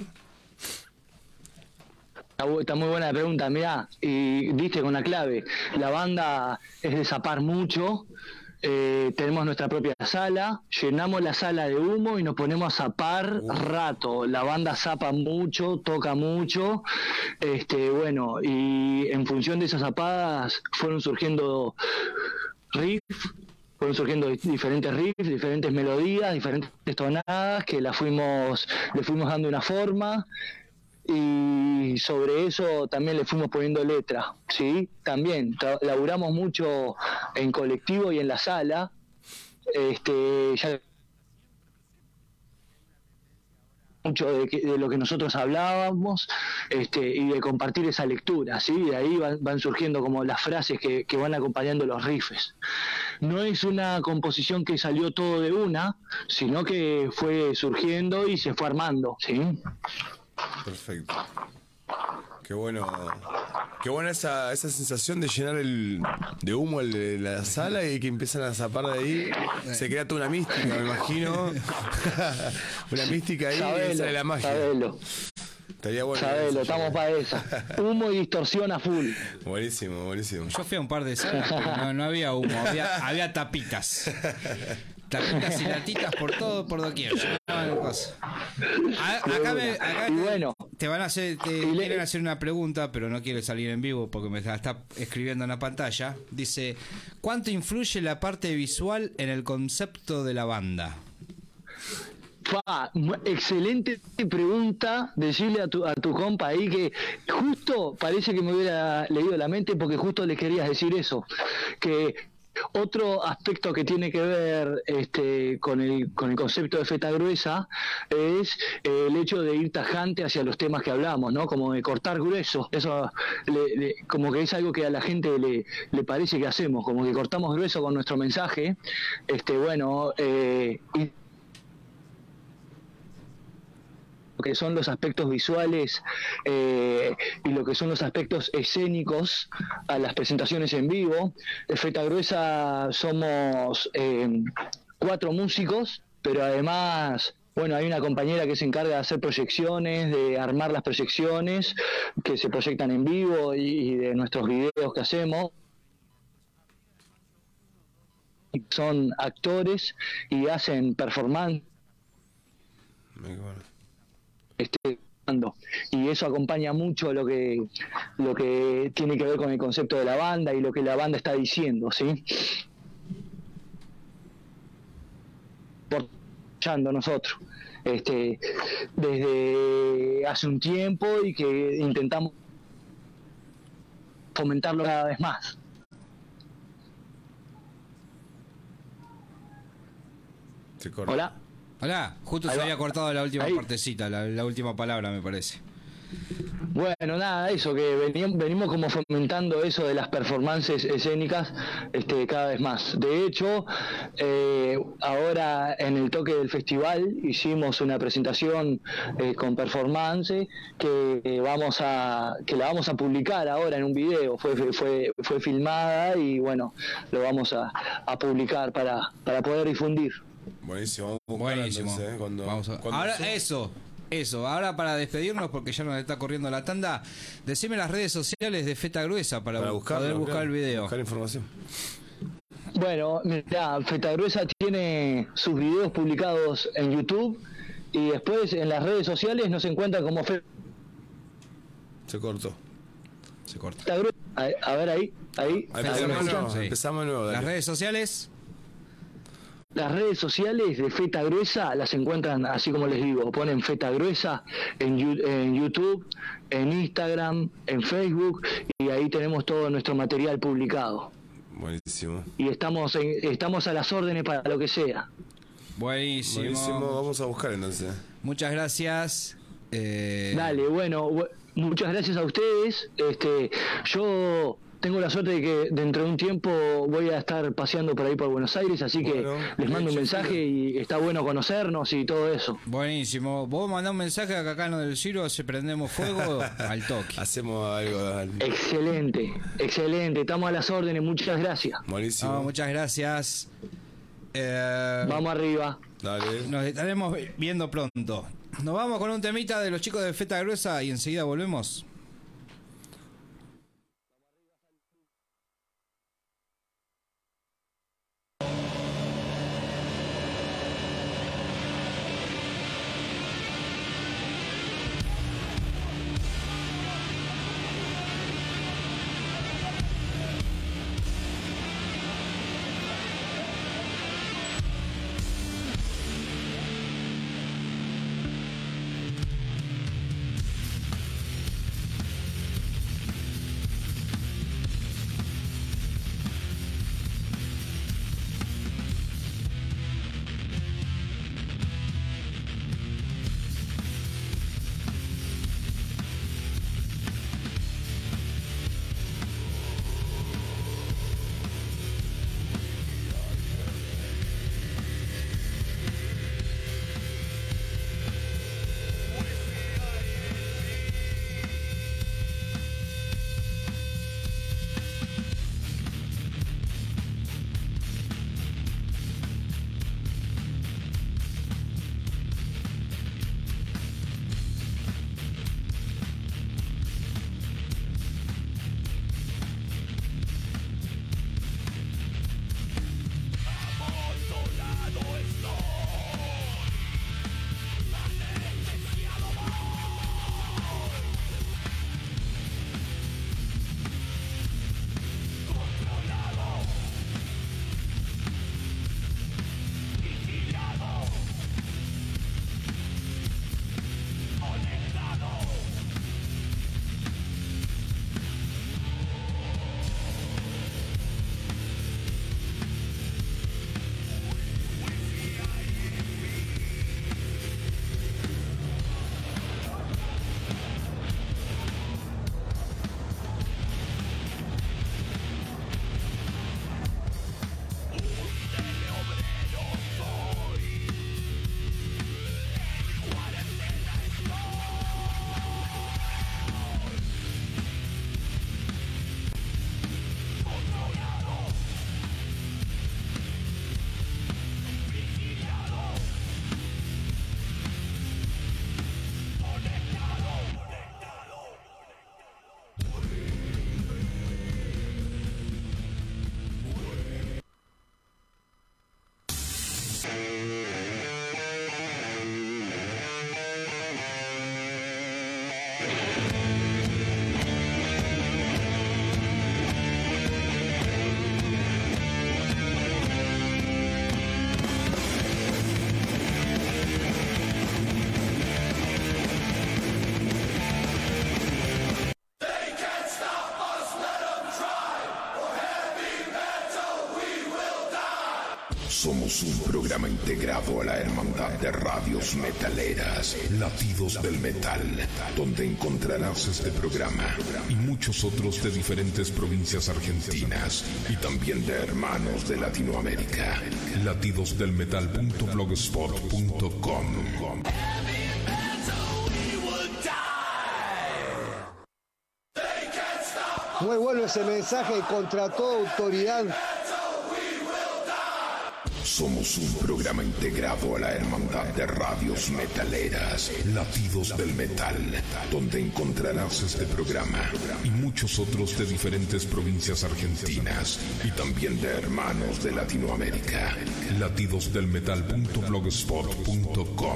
Está muy buena la pregunta, mirá, y diste con la clave. La banda es de zapar mucho, eh, tenemos nuestra propia sala, llenamos la sala de humo y nos ponemos a zapar uh. rato. La banda zapa mucho, toca mucho, este, bueno, y en función de esas zapadas fueron surgiendo riffs, fueron surgiendo diferentes riffs, diferentes melodías, diferentes tonadas que la fuimos, le fuimos dando una forma. Y sobre eso también le fuimos poniendo letra, ¿sí? También laburamos mucho en colectivo y en la sala, este, ya mucho de, que, de lo que nosotros hablábamos, este, y de compartir esa lectura, ¿sí? De ahí van, van surgiendo como las frases que, que van acompañando los riffs. No es una composición que salió todo de una, sino que fue surgiendo y se fue armando, ¿sí? Perfecto. Qué bueno. Qué buena esa, esa sensación de llenar el de humo el, la sala y que empiezan a zapar de ahí. Se crea toda una mística, me imagino. Una mística ahí sabelo, y sale la magia. Sabelo. Estaría bueno. Sabelo, estamos para esa. Humo y distorsión a full. Buenísimo, buenísimo. Yo fui a un par de salas, pero no, no había humo, había, había tapitas. Tapitas y latitas por todo, por doquier. A, acá me, acá te, bueno, te van a hacer, te quieren hacer una pregunta, pero no quiere salir en vivo porque me la está escribiendo en la pantalla. Dice, ¿cuánto influye la parte visual en el concepto de la banda? Pa, excelente pregunta. Decirle a tu, a tu compa ahí que justo parece que me hubiera leído la mente, porque justo le querías decir eso, que otro aspecto que tiene que ver este, con el con el concepto de feta gruesa es eh, el hecho de ir tajante hacia los temas que hablamos, ¿no? Como de cortar grueso. Eso le, le, como que es algo que a la gente le, le parece que hacemos, como que cortamos grueso con nuestro mensaje. Este, bueno, eh, y que son los aspectos visuales eh, y lo que son los aspectos escénicos a las presentaciones en vivo. En Feta Gruesa somos eh, cuatro músicos, pero además, bueno, hay una compañera que se encarga de hacer proyecciones, de armar las proyecciones que se proyectan en vivo y, y de nuestros videos que hacemos. Son actores y hacen performance. Muy bueno. Este, y eso acompaña mucho lo que lo que tiene que ver con el concepto de la banda y lo que la banda está diciendo, ¿sí? Por escuchando nosotros este desde hace un tiempo y que intentamos fomentarlo cada vez más. Hola. Hola, justo se había cortado la última Ahí. partecita, la, la última palabra, me parece. Bueno, nada, eso, que venimos, venimos como fomentando eso de las performances escénicas este, cada vez más. De hecho, eh, ahora en el toque del festival hicimos una presentación eh, con performance que eh, vamos a que la vamos a publicar ahora en un video. Fue fue fue filmada y bueno, lo vamos a, a publicar para, para poder difundir. Buenísimo. Buenísimo. Entonces, ¿eh? cuando, Vamos a... cuando Ahora son... eso, eso. Ahora para despedirnos, porque ya nos está corriendo la tanda, decime las redes sociales de Feta Gruesa para, para buscarlo, poder buscar claro, el video. Buscar información. Bueno, mirá, Feta Gruesa tiene sus videos publicados en YouTube y después en las redes sociales nos encuentran como Feta. Se cortó. Se corta. Feta Gruesa. A, a ver ahí, ahí. ahí empezamos, nuevo, sí. empezamos nuevo. Dale. Las redes sociales. Las redes sociales de Feta Gruesa las encuentran así como les digo, ponen Feta Gruesa en, en YouTube, en Instagram, en Facebook y ahí tenemos todo nuestro material publicado. Buenísimo. Y estamos en, estamos a las órdenes para lo que sea. Buenísimo. Buenísimo, vamos a buscar entonces. Muchas gracias. Eh... Dale, bueno, muchas gracias a ustedes. Este, yo tengo la suerte de que dentro de un tiempo voy a estar paseando por ahí por Buenos Aires, así que bueno, les mando un mensaje y está bueno conocernos y todo eso. Buenísimo. Vos mandá un mensaje que acá en el Ciro se prendemos fuego al toque. Hacemos algo. Al... Excelente, excelente. Estamos a las órdenes. Muchas gracias. Buenísimo. No, muchas gracias. Eh, Vamos arriba. Dale. Nos estaremos viendo pronto. Nos vamos con un temita de los chicos de Feta Gruesa y enseguida volvemos. Somos un programa integrado a la Hermandad de Radios Metaleras, Latidos del Metal, donde encontrarás este programa y muchos otros de diferentes provincias argentinas y también de hermanos de Latinoamérica. latidos del metal punto blogspot punto com. Muy bueno ese mensaje contra toda autoridad. Somos un programa integrado a la Hermandad de Radios Metaleras, Latidos del Metal, donde encontrarás este programa y muchos otros de diferentes provincias argentinas y también de hermanos de Latinoamérica. latidos del metal punto blogspot punto com.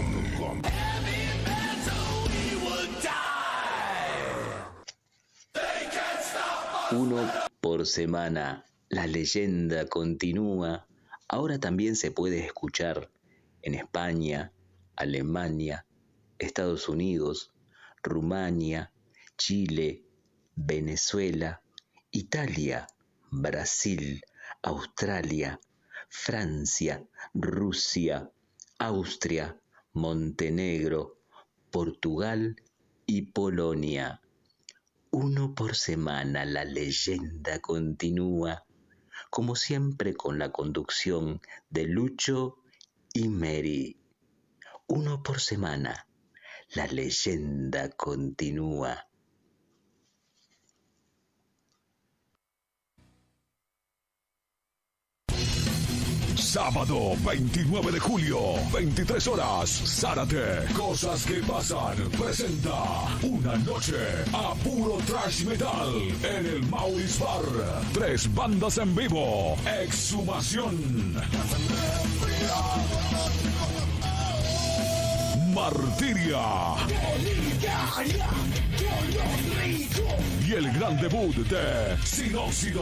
Uno por semana, la leyenda continúa. Ahora también se puede escuchar en España, Alemania, Estados Unidos, Rumania, Chile, Venezuela, Italia, Brasil, Australia, Francia, Rusia, Austria, Montenegro, Portugal y Polonia. Uno por semana, la leyenda continúa. Como siempre, con la conducción de Lucho y Mary. Uno por semana, la leyenda continúa. Sábado veintinueve de julio, veintitrés horas, Zárate. Cosas que pasan presenta una noche a puro thrash metal en el Maurice Bar. Tres bandas en vivo. Exhumación. Martiria. Y el gran debut de Sinóxido.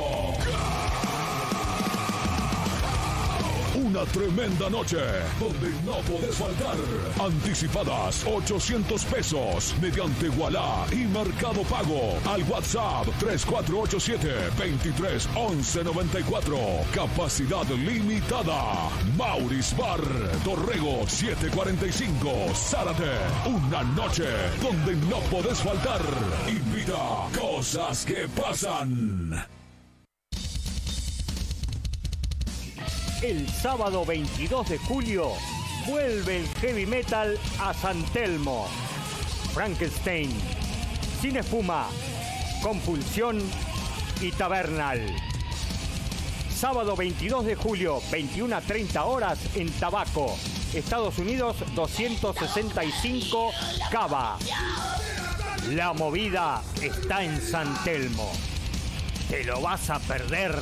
Una tremenda noche donde no podés faltar. Anticipadas ochocientos pesos mediante Wallah y Mercado Pago al WhatsApp tres cuatro ocho siete, veintitrés once noventa y cuatro. Capacidad limitada. Maurice Bar, Dorrego setecientos cuarenta y cinco, Zárate. Una noche donde no podés faltar. Invita Cosas que Pasan. El sábado veintidós de julio vuelve el heavy metal a San Telmo. Frankenstein, Sin Espuma, Compulsión y Tabernal. Sábado veintidós de julio, veintiuna a treinta horas en Tabaco, Estados Unidos doscientos sesenta y cinco, Cava. La movida está en San Telmo. Te lo vas a perder.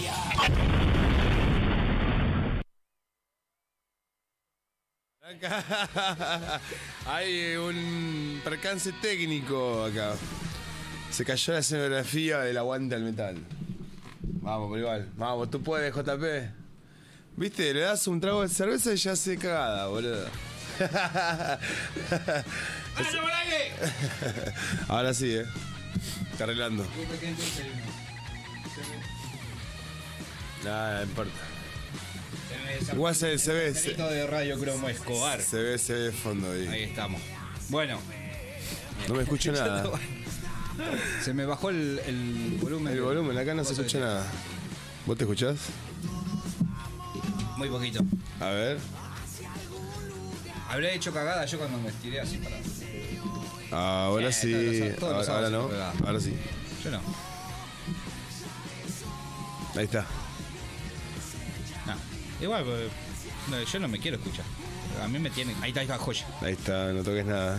Acá hay un percance técnico acá. Se cayó la escenografía del aguante al metal. Vamos, por igual. Vamos, tú puedes, J P. Viste, le das un trago de cerveza y ya se cagada, boludo. Ahora sí, eh. Está arreglando. Nada, no importa. Igual se, se ve. Se, de Radio Cromo Escobar. Se ve, se ve de fondo ahí. Ahí estamos. Bueno. No me escucho nada. Se me bajó el, el volumen. El volumen, acá no se escucha nada. ¿Vos te escuchás? Muy poquito. A ver. Habré hecho cagada yo cuando me estiré así para. Ahora sí. sí. Todos los, todos ahora, los ahora no. Ahora sí. Yo no. Ahí está. No. Igual, no, yo no me quiero escuchar. A mí me tienen. Ahí está, ahí está, joya. Ahí está, no toques nada.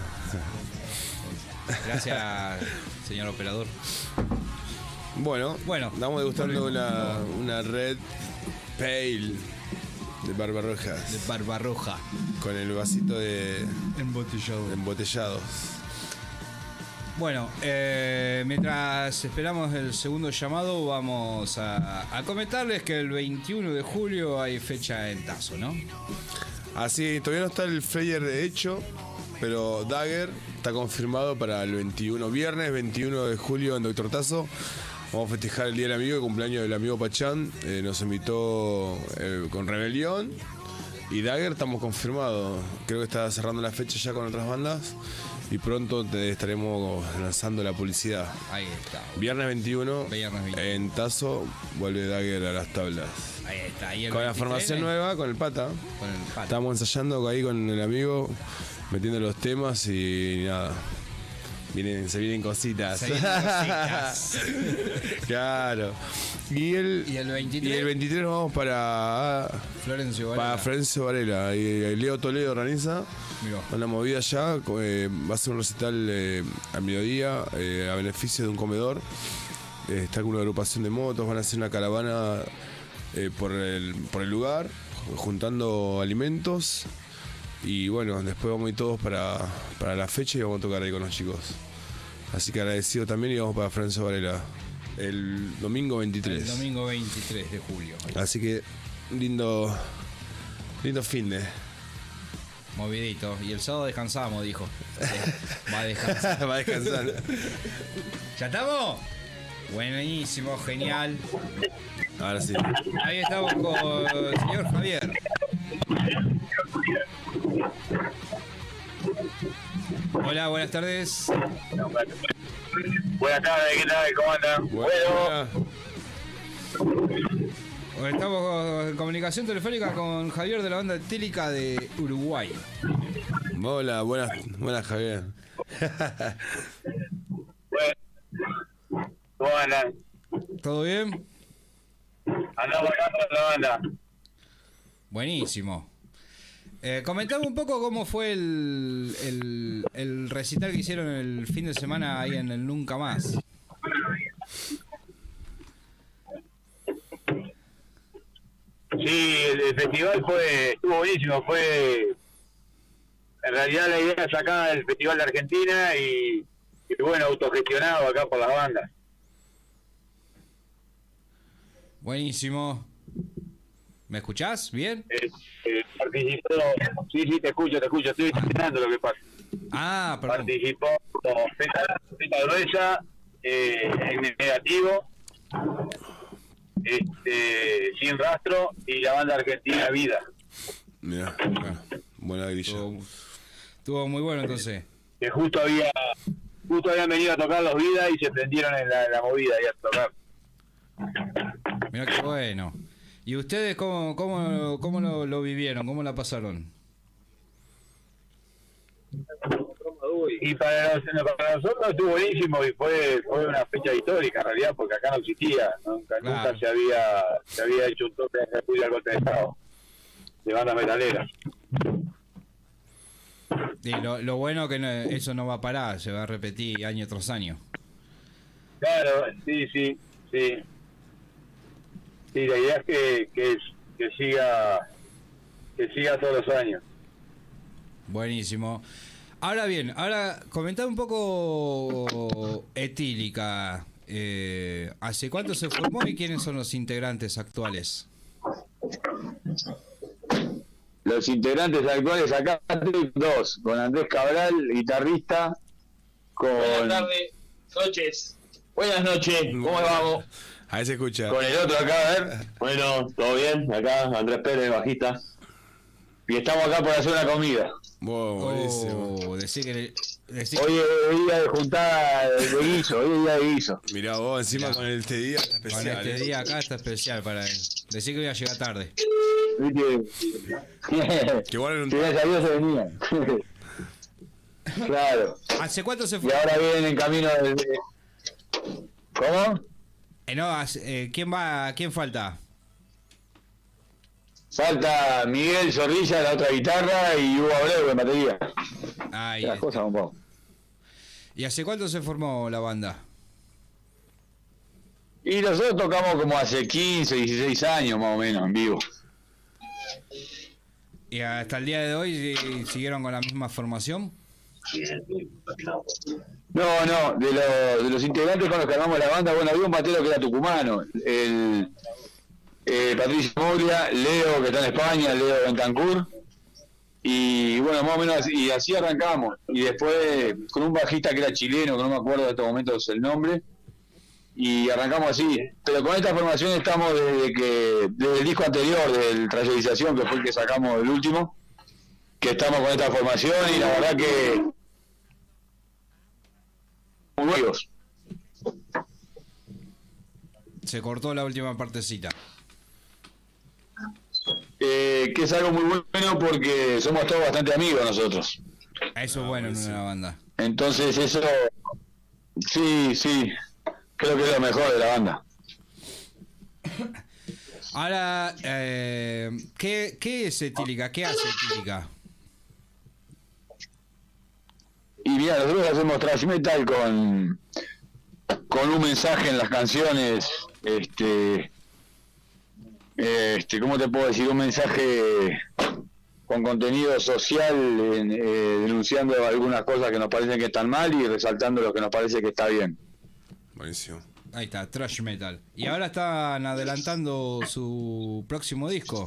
Gracias, señor operador. Bueno, bueno estamos degustando una, una Red Pale de Barbarrojas. De Barbarroja. Con el vasito de embotellado. De embotellados. Bueno, eh, mientras esperamos el segundo llamado, vamos a, a comentarles que el veintiuno de julio hay fecha en Tazo, ¿no? Así, todavía no está el flyer de hecho, pero Dagger está confirmado para el veintiuno, viernes veintiuno de julio en Doctor Tazo. Vamos a festejar el Día del Amigo, el cumpleaños del amigo Pachán. Eh, nos invitó eh, con Rebelión. Y Dagger estamos confirmados. Creo que está cerrando la fecha ya con otras bandas. Y pronto te estaremos lanzando la publicidad. Ahí está. Viernes veintiuno, Viernes veintiuno. En Tazo vuelve Dagger a las tablas. Ahí está. Ahí con la formación nueva, con el pata. Con el pata. Estamos ensayando ahí con el amigo, metiendo los temas y nada. Vienen, se vienen cositas. Se vienen cositas. Claro. Y el, ¿Y el veintitrés? Y el veintitrés nos vamos para Florencio Varela. Para Florencio Varela. Y Leo Toledo organiza. Mirá. Una movida allá. Eh, va a ser un recital eh, al mediodía eh, a beneficio de un comedor. Eh, está con una agrupación de motos. Van a hacer una caravana eh, por, el, por el lugar, juntando alimentos. Y bueno, después vamos a ir todos para, para la fecha y vamos a tocar ahí con los chicos. Así que agradecido también y vamos para Florencio Varela el domingo veintitrés. El domingo veintitrés de julio. Así que lindo, lindo fin de. Movidito. Y el sábado descansamos, dijo. Va a descansar. Va a descansar. ¿Ya estamos? Buenísimo, genial. Ahora sí. Ahí estamos con el señor Javier. Hola, buenas tardes. Buenas tardes, ¿qué tal? ¿Cómo andan? Bueno. Bueno, estamos en comunicación telefónica con Javier de la banda Etílica de Uruguay. Hola, buenas, buenas Javier. Bueno, ¿cómo andan? ¿Todo bien? Andamos acá con la banda. Buenísimo. Eh, comentame un poco cómo fue el, el, el recital que hicieron el fin de semana ahí en el Nunca Más. Sí, el, el festival fue estuvo buenísimo, fue en realidad la idea sacada del Festival de Argentina y, y bueno, autogestionado acá por las bandas. Buenísimo. ¿Me escuchás? ¿Bien? Eh, eh, participó, sí, sí, te escucho, te escucho, estoy explicando lo que pasa. Ah, perdón. Participó Feta, Feta Gruesa, eh, en negativo, este, Sin Rastro y la banda argentina Vida. Mirá, buena grilla. Estuvo, estuvo muy bueno entonces. Que justo había justo habían venido a tocar los Vida y se prendieron en la, la movida y a tocar. Mirá qué bueno. ¿Y ustedes cómo, cómo, cómo lo, lo vivieron? ¿Cómo la pasaron? Y para, nos, para nosotros estuvo buenísimo y fue fue una fecha histórica en realidad, porque acá no existía, nunca, claro. nunca se había se había hecho un toque de República al Golpe de Estado de banda metalera. Y lo, lo bueno que no, eso no va a parar, se va a repetir año tras año. Claro, sí, sí, sí. Sí, la idea es que, que, que siga que siga todos los años. Buenísimo. Ahora bien, ahora comentad un poco Etílica. Eh, ¿Hace cuánto se formó y quiénes son los integrantes actuales? Los integrantes actuales acá, dos, con Andrés Cabral, guitarrista, con... Buenas tardes, noches. Buenas noches, ¿cómo vamos? Ahí se escucha. Con el otro acá, a ver. Bueno, todo bien, acá Andrés Pérez, bajista. Y estamos acá por hacer una comida. Wow, buenísimo. Oh, decí que, decí hoy es día de juntada de guiso, hoy es día de guiso. Mirá vos, encima Mirá. con este día está especial. Con este eh. día acá está especial para él. Decí que voy a llegar tarde. Que guarden un... Si gracias a Dios se venía. Claro. ¿Hace cuánto se fue? Y ahora vienen en camino de... ¿Cómo? Eh, no, hace- eh, ¿quién va? ¿Quién falta? Falta Miguel Zorrilla en la otra guitarra y Hugo Abreu en batería. Ahí Las está. cosas un poco. ¿Y hace cuánto se formó la banda? Y nosotros tocamos como hace quince, dieciséis años más o menos en vivo. ¿Y hasta el día de hoy eh, siguieron con la misma formación? No, no, de, lo- de los integrantes con los que armamos la banda, bueno, había un batero que era tucumano, el eh, Patricio Moglia, Leo que está en España, Leo Bentancur, y bueno, más o menos así, y así arrancamos, y después con un bajista que era chileno, que no me acuerdo en estos momentos el nombre, y arrancamos así, pero con esta formación estamos desde que, desde el disco anterior, del Trayedización, que fue el que sacamos el último, que estamos con esta formación, y la verdad que muy buenos. Se cortó la última partecita. Eh, que es algo muy bueno porque somos todos bastante amigos nosotros. Eso es bueno en una banda. Entonces eso, sí, sí, creo que es lo mejor de la banda. Ahora, eh, ¿qué, ¿qué es Etílica? ¿Qué hace Etílica? Y mira, nosotros hacemos thrash metal con, con un mensaje en las canciones, este, este, ¿cómo te puedo decir? Un mensaje con contenido social, en, eh, denunciando algunas cosas que nos parecen que están mal y resaltando lo que nos parece que está bien. Buenísimo. Ahí está, thrash metal. Y ahora están adelantando su próximo disco.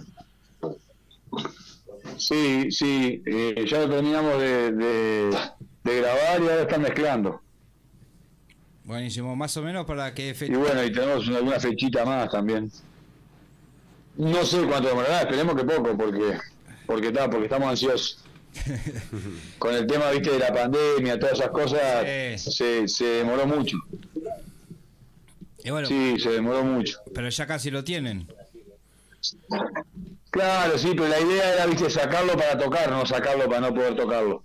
Sí, sí, eh, ya lo terminamos de, de, de grabar y ahora están mezclando. Buenísimo, más o menos para que... Y bueno, y tenemos una- alguna fechita más también. No sé cuánto demorará, esperemos que poco, porque porque está, porque estamos ansiosos. Con el tema, viste, de la pandemia, todas esas cosas, se, se demoró mucho. Y bueno, Sí, se demoró mucho. pero ya casi lo tienen. Claro, sí, pero la idea era, viste, sacarlo para tocar, no sacarlo para no poder tocarlo.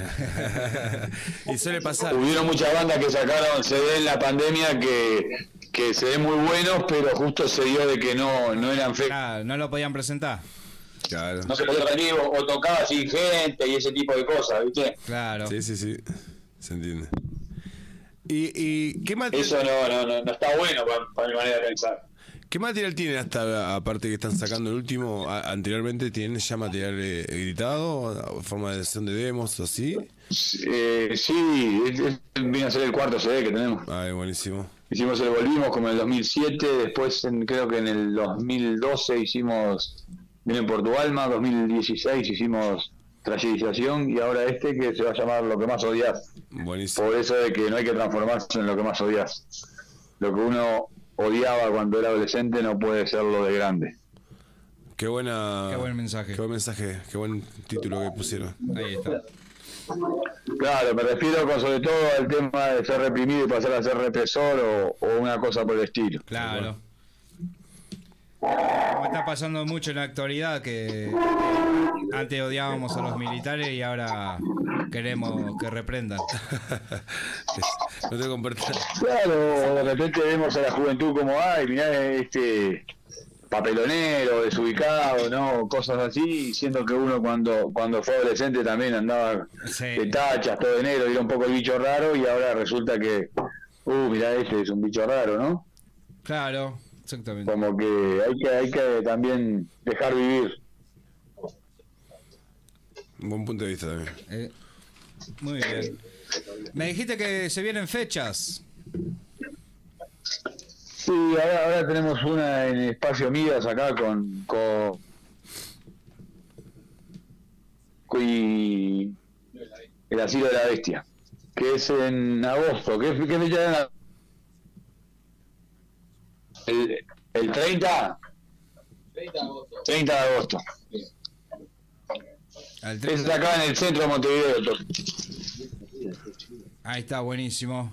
Y suele pasar. Hubieron muchas bandas que sacaron C D en la pandemia que, que se ven muy buenos, pero justo se dio de que no, no eran fe. Claro, no lo podían presentar. Claro. No se podía venir o, o tocaba sin gente y ese tipo de cosas, ¿viste? Claro. Sí, sí, sí. Se entiende. ¿Y, y qué material? Eso no, no, no, no está bueno para, para mi manera de pensar. ¿Qué material tienen hasta, aparte que están sacando el último, a, anteriormente tienen ya material eh, editado, forma de edición de demos, así? Eh, sí, es, es, viene a ser el cuarto C D que tenemos. Ay, buenísimo. Hicimos el Volvimos como en el dos mil siete, después en, creo que en el dos mil doce hicimos Vienen por tu alma, dos mil dieciséis hicimos Tragedización y ahora este que se va a llamar Lo que más odias. Buenísimo. Por eso de que no hay que transformarse en lo que más odias. Lo que uno odiaba cuando era adolescente no puede serlo de grande. Qué buena. Qué buen mensaje. Qué buen mensaje, qué buen título que pusieron. Ahí está. Claro, me refiero con sobre todo al tema de ser reprimido y pasar a ser represor o, o una cosa por el estilo. Claro. Como está pasando mucho en la actualidad, que antes odiábamos a los militares y ahora queremos que reprendan. No te comportas. Claro, de repente vemos a la juventud como, ay, mirá este papelonero, desubicado, ¿no? Cosas así, siendo que uno cuando cuando fue adolescente también andaba Sí. de tachas, todo de negro, y era un poco el bicho raro, y ahora resulta que, uh, mirá, este es un bicho raro, ¿no? Claro, exactamente. Como que hay que hay que también dejar vivir. Un buen punto de vista también. Eh, muy bien. Me dijiste que se vienen fechas. Sí, ahora, ahora tenemos una en Espacio Midas acá con con y el Asilo de la Bestia, que es en agosto. ¿Qué, qué fecha era? El, el treinta treinta de agosto. Es acá en el centro de Montevideo. Ahí está, buenísimo.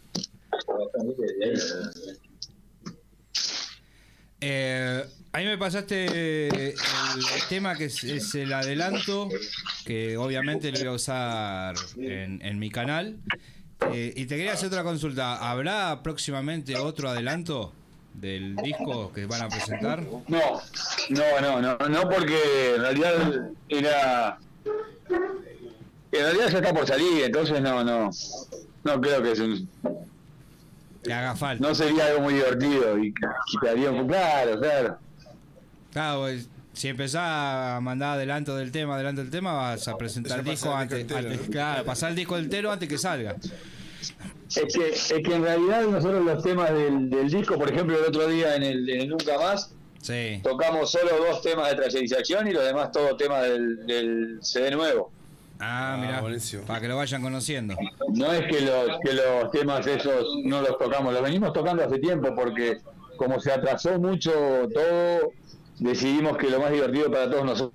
Eh, ahí me pasaste el, el tema que es, es el adelanto, que obviamente lo voy a usar en, en mi canal. Eh, y te quería hacer otra consulta. ¿Habrá próximamente otro adelanto del disco que van a presentar? No, no, no, no, no, porque en realidad era, en realidad ya está por salir, entonces no, no, no creo que es un, que haga falta. No sería algo muy divertido y quitaría un, claro, claro. Claro, pues, si empezás a mandar adelanto del tema, adelanto del tema, vas a presentar el disco antes, entero, antes ¿no? claro, pasar el disco entero antes que salga. Es que, es que en realidad nosotros los temas del, del disco, por ejemplo, el otro día en el, en el Nunca Más, sí, tocamos solo dos temas de Tragedización y los demás todo temas del, del C D nuevo. Ah, mira, para que lo vayan conociendo. No es que los que los temas esos no los tocamos, los venimos tocando hace tiempo porque como se atrasó mucho todo, decidimos que lo más divertido para todos nosotros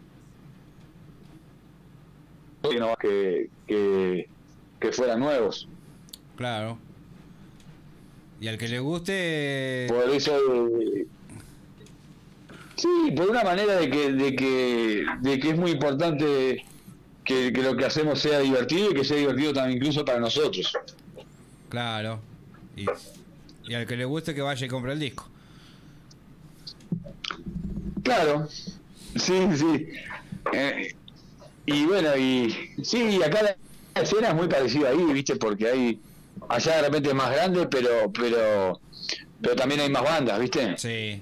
que, que, que fueran nuevos. Claro. Y al que le guste... Por eso... Eh, sí, por una manera de que, de que, de que es muy importante que, que lo que hacemos sea divertido y que sea divertido también incluso para nosotros. Claro. Y, y al que le guste que vaya y compre el disco. Claro. Sí, sí. Eh, y bueno, y sí, acá la escena es muy parecida ahí, ¿viste? Porque hay... Allá de repente es más grande, pero pero pero también hay más bandas, ¿viste? Sí.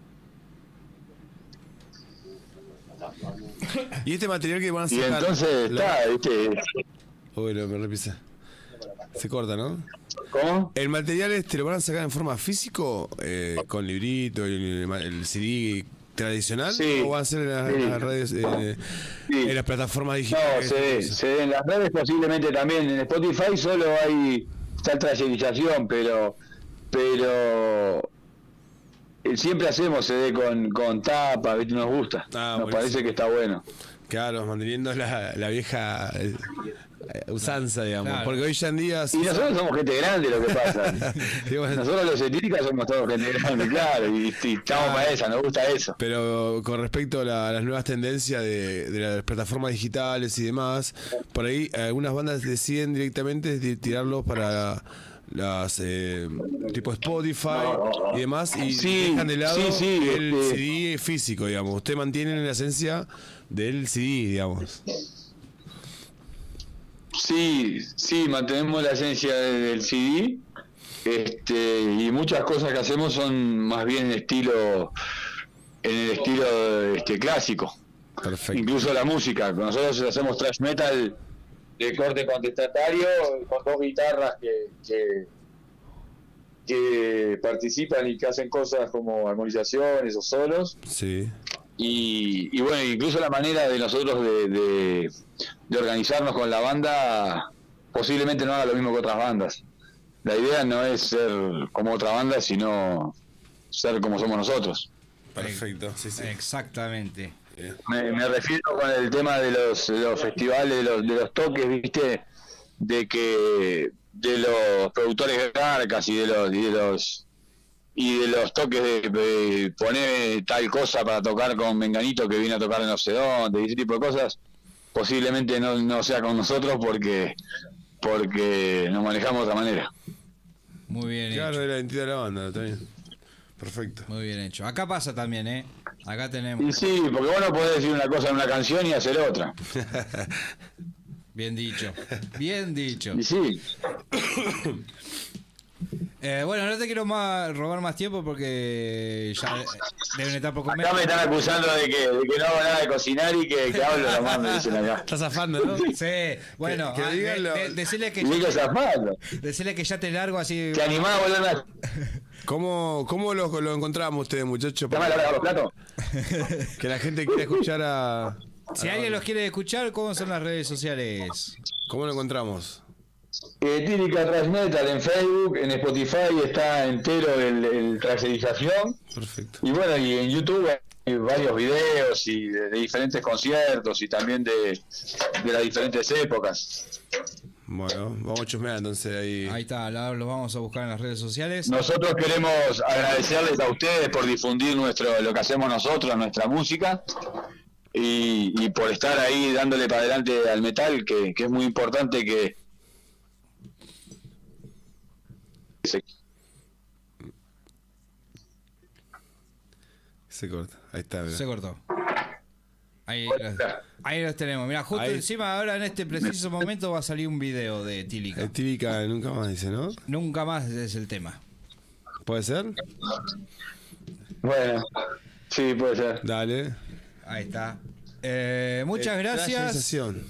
Y este material que van a Y sacar. entonces la- está, ¿viste? Uy, no, me repisa. Se corta, ¿no? ¿Cómo? ¿El material este lo van a sacar en forma físico? Eh, con librito y el, el C D tradicional? Sí. ¿O va a ser en las, Sí. en las redes, eh, en las plataformas No, digitales? se ve, se ve en las redes posiblemente también. En Spotify solo hay tal tragedización, pero pero eh, siempre hacemos C D con, con tapa, ¿viste? Nos gusta. Ah, Nos buenísimo. parece que está bueno. Claro, manteniendo la, la vieja eh, usanza, digamos. Claro. Porque hoy ya en día... Y nosotros somos gente grande, lo que pasa. Nosotros los etílicas somos todos gente grande, claro, y, y estamos para esa, nos gusta eso. Pero con respecto a, la- a las nuevas tendencias de, de las plataformas digitales y demás, por ahí algunas bandas deciden directamente di- tirarlos para las eh, tipo Spotify y demás y Sí, dejan de lado sí, sí, el este- C D físico, digamos. Usted mantiene la esencia del C D, digamos. Sí, sí, mantenemos la esencia de- del C D, este, y muchas cosas que hacemos son más bien en estilo, en el estilo este, clásico. Perfecto. Incluso la música, nosotros hacemos thrash metal de corte contestatario con dos guitarras que, que, que participan y que hacen cosas como armonizaciones o solos. Sí. Y, y bueno, incluso la manera de nosotros de, de, de organizarnos con la banda posiblemente no haga lo mismo que otras bandas. La idea no es ser como otra banda, sino ser como somos nosotros. Perfecto, sí, sí. Exactamente. Me, me refiero con el tema de los, de los festivales, de los, de los toques, viste, de que de los productores garcas y de los y de los y de los toques de, de poner tal cosa para tocar con Menganito que viene a tocar en no sé dónde, y ese tipo de cosas, posiblemente no, no sea con nosotros porque porque nos manejamos de otra manera. Muy bien Claro, hecho. de la identidad de la banda, está bien. Perfecto. Muy bien hecho. Acá pasa también, ¿eh? Acá tenemos. Y sí, porque vos no podés decir una cosa en una canción y hacer otra. Bien dicho. Bien dicho. Y sí. Eh, bueno, no te quiero más robar más tiempo porque ya deben estar por comer. Acá me están acusando de que, de que no hago nada de cocinar y que, que hablo nomás, me dicen acá. Estás zafando, ¿no? Sí, bueno, Que- que ah, digan de- lo- de- decirle que Digo zafando. decirle que ya te largo así. ¿Te animás a volver a... ¿Cómo, cómo lo, lo encontramos ustedes, muchachos? ¿Te vas a lavar los platos? Que la gente quiera escuchar a... Si a- alguien los quiere escuchar, ¿cómo son las redes sociales? ¿Cómo lo encontramos? Eh, Típica Thrash Metal en Facebook, en Spotify está entero el, el trasherización. Perfecto. Y bueno, y en YouTube hay varios videos y de, de diferentes conciertos y también de, de las diferentes épocas. Bueno, vamos a chusmear entonces ahí. Ahí está, la- los vamos a buscar en las redes sociales. Nosotros queremos agradecerles a ustedes por difundir nuestro lo que hacemos nosotros, nuestra música, y, y por estar ahí dándole para adelante al metal, que, que es muy importante que se- Se corta. Ahí está, mirá. Se cortó. Ahí los, ahí los tenemos. Mira, justo Ahí. encima ahora en este preciso momento va a salir un video de Tílica. El Tílica nunca más dice, ¿no? Nunca más es el tema. ¿Puede ser? Bueno, sí, puede ser. Dale. Ahí está. Eh, muchas Eh, gracias. la sensación.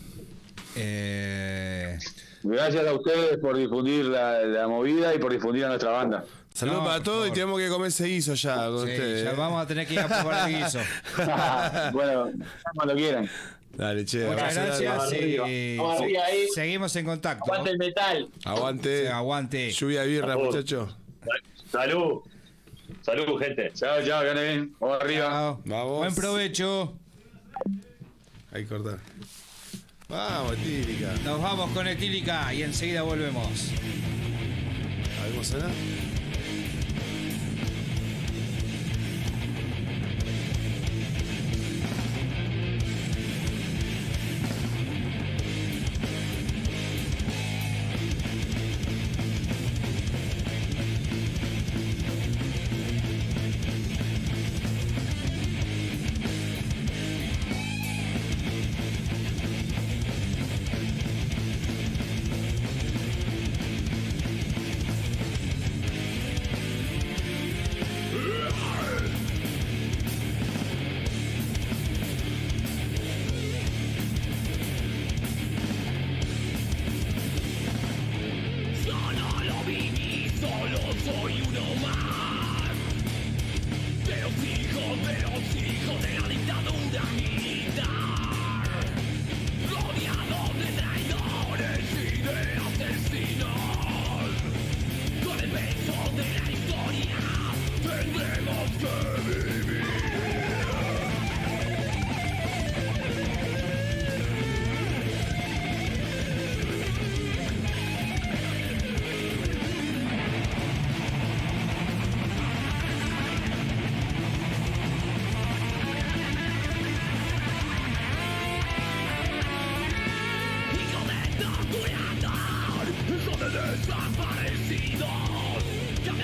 Eh, Gracias a ustedes por difundir la, la movida y por difundir a nuestra banda. Saludos No, para por todos y favor. tenemos que comer ese guiso ya con sí, ustedes. ya ¿eh? vamos a tener que ir a probar el guiso. Bueno, cuando quieran. Dale, che. Muchas abrazo gracias. grande. y- Vamos arriba ahí. seguimos en contacto. Aguante el metal. Aguante. Sí, aguante. Lluvia de birra, Vamos. muchachos. Salud. Salud, gente. Chao, chao, que anden bien. Vamos arriba. Chao. Vamos. Buen provecho. Ahí cortar. Vamos, Tílica. Nos vamos con Etílica y enseguida volvemos. A ver cómo suena.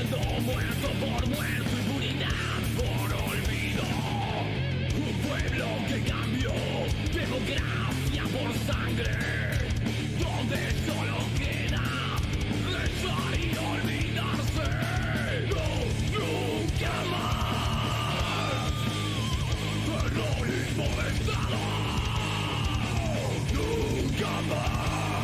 Cayendo muerto por muerto, impunidad por olvido. Un pueblo que cambió democracia por sangre, donde solo queda rezar y olvidarse. No, nunca más. Terrorismo de Estado. Nunca más.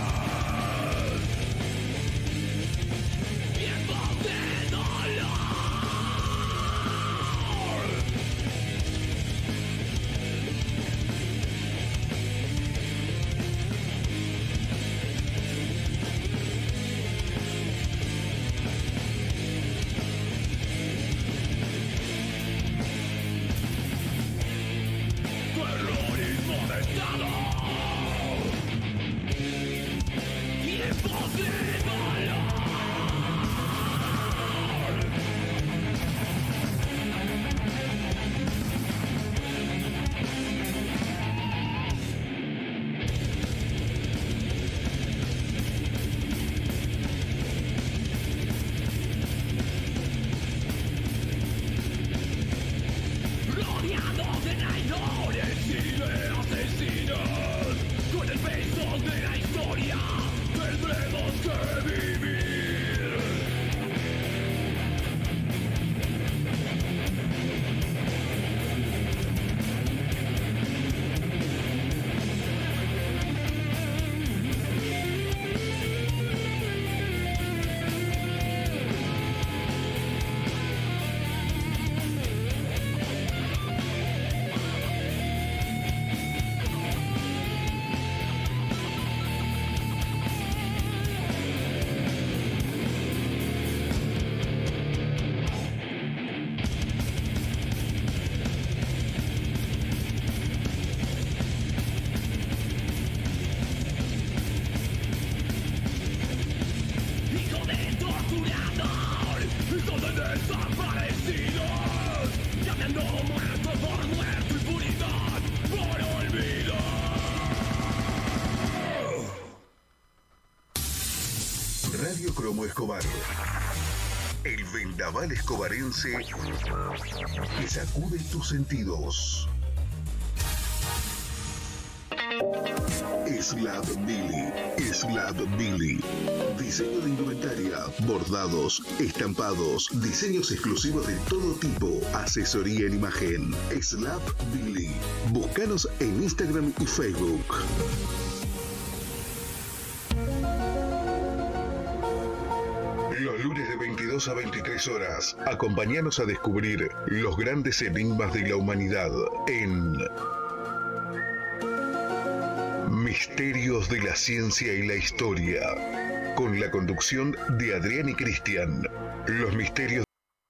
Radio Cromo Escobar. El vendaval escobarense que sacude tus sentidos. Slab Billy. Slab Billy. Diseño de indumentaria, bordados, estampados, diseños exclusivos de todo tipo, asesoría en imagen. Slab Billy. Búscanos en Instagram y Facebook. Los lunes de veintidós a veintitrés horas, acompáñanos a descubrir los grandes enigmas de la humanidad en Misterios de la Ciencia y la Historia, con la conducción de Adrián y Cristian. Los misterios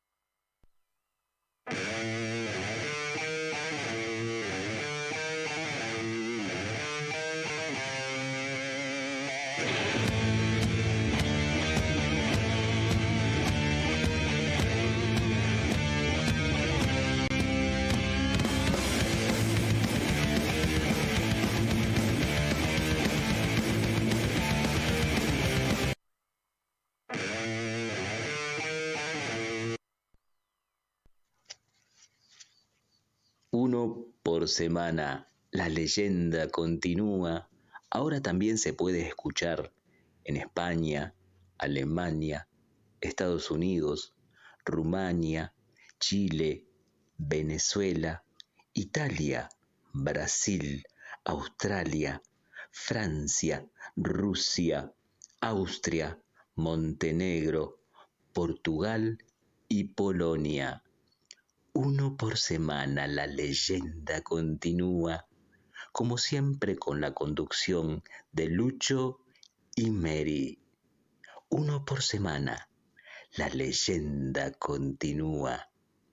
Uno por semana, la leyenda continúa. Ahora también se puede escuchar en España, Alemania, Estados Unidos, Rumania, Chile, Venezuela, Italia, Brasil, Australia, Francia, Rusia, Austria, Montenegro, Portugal y Polonia. Uno por semana, la leyenda continúa, como siempre con la conducción de Lucho y Mary. Uno por semana, la leyenda continúa.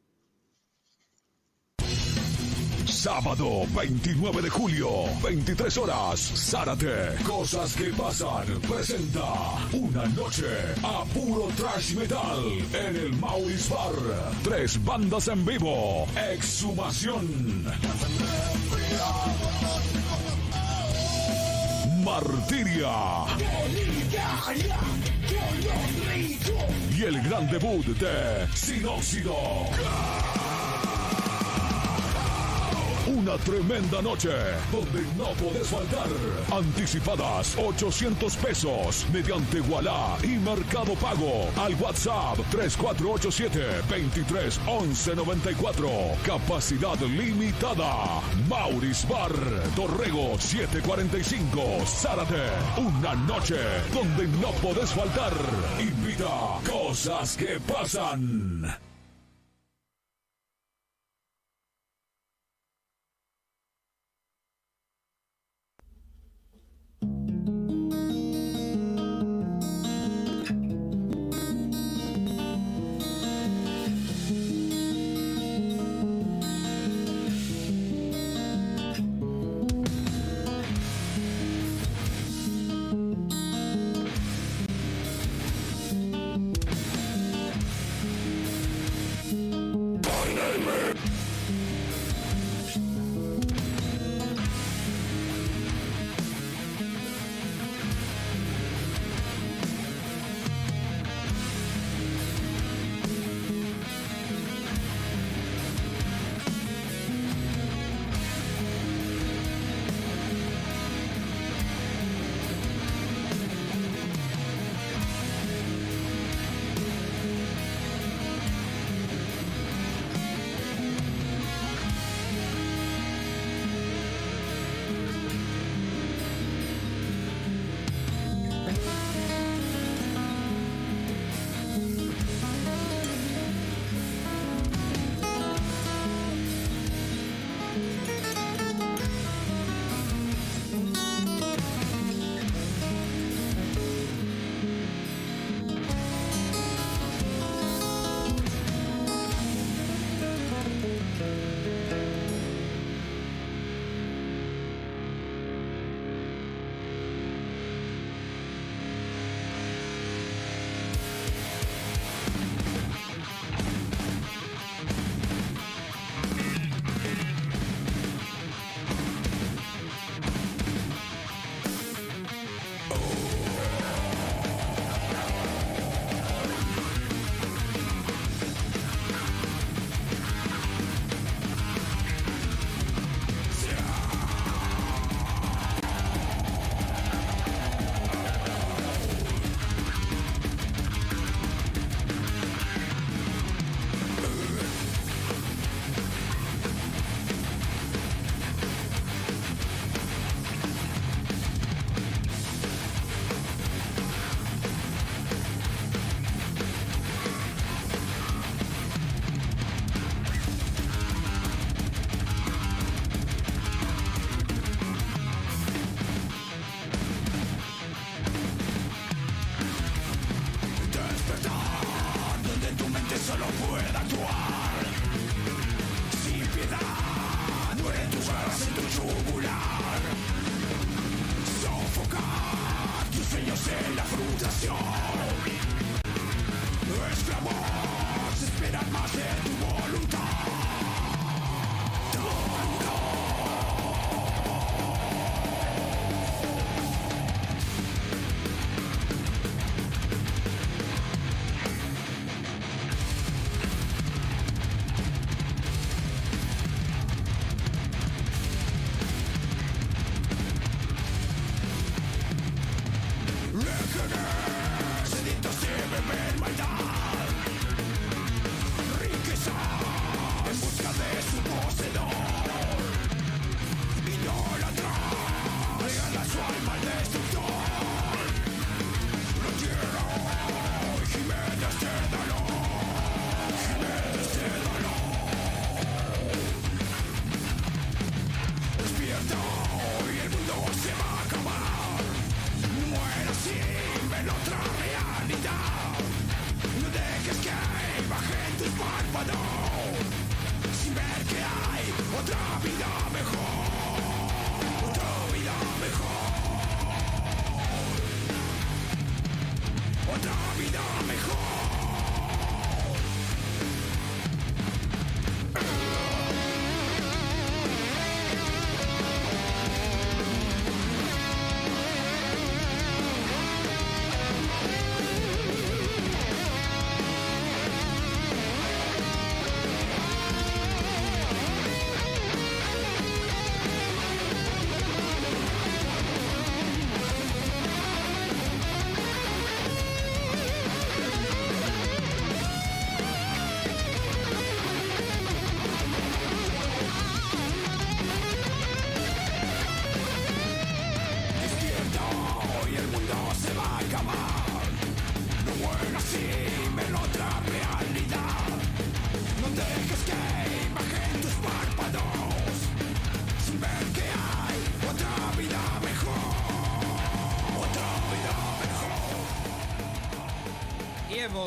Sábado veintinueve de julio, veintitrés horas, Zárate. Cosas que pasan presenta una noche a puro thrash metal en el Maurice Bar. Tres bandas en vivo. Exhumación, Martiria. Y el gran debut de Sinóxido. Una tremenda noche donde no podés faltar. Anticipadas ochocientos pesos mediante Wallah y Mercado Pago al WhatsApp tres cuatro ocho siete, veintitrés once noventa y cuatro. Capacidad limitada. Maurice Bar, Dorrego setecientos cuarenta y cinco, Zárate. Una noche donde no podés faltar. Invita Cosas que Pasan.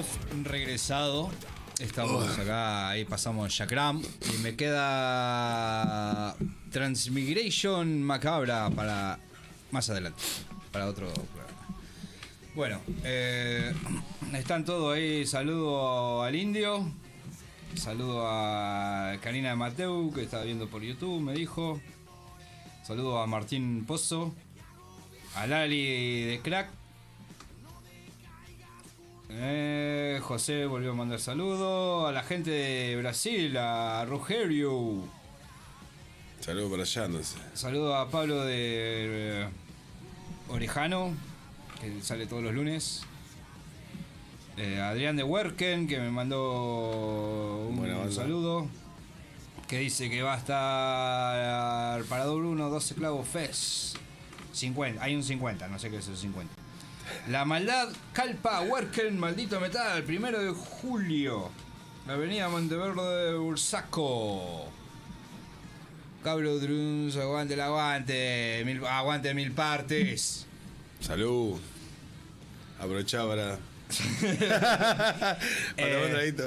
hemos regresado. Estamos oh. acá, ahí pasamos Chakram. Y me queda Transmigration Macabra para más adelante, para otro programa. Bueno, eh, están todos ahí. Saludo al Indio. Saludo a Karina Mateu, que está viendo por YouTube, me dijo. Saludo a Martín Pozo. A Lali de Crack. Eh, José volvió a mandar saludos. A la gente de Brasil, a Rogerio. Saludos para allá, no sé. Saludo a Pablo de eh, Orejano, que sale todos los lunes. Eh, Adrián de Werken, que me mandó un, un saludo. Que dice que va a estar Parador uno, doce Clavos Fest. cincuenta, hay un cincuenta, no sé qué es el cincuenta. La Maldad, Calpa, Werken, Maldito Metal, primero de julio. La avenida Monteverde de Bursaco. Cabro Druns, aguante el aguante. Mil, aguante mil partes. Salud. Aprovechá para. para un traguito.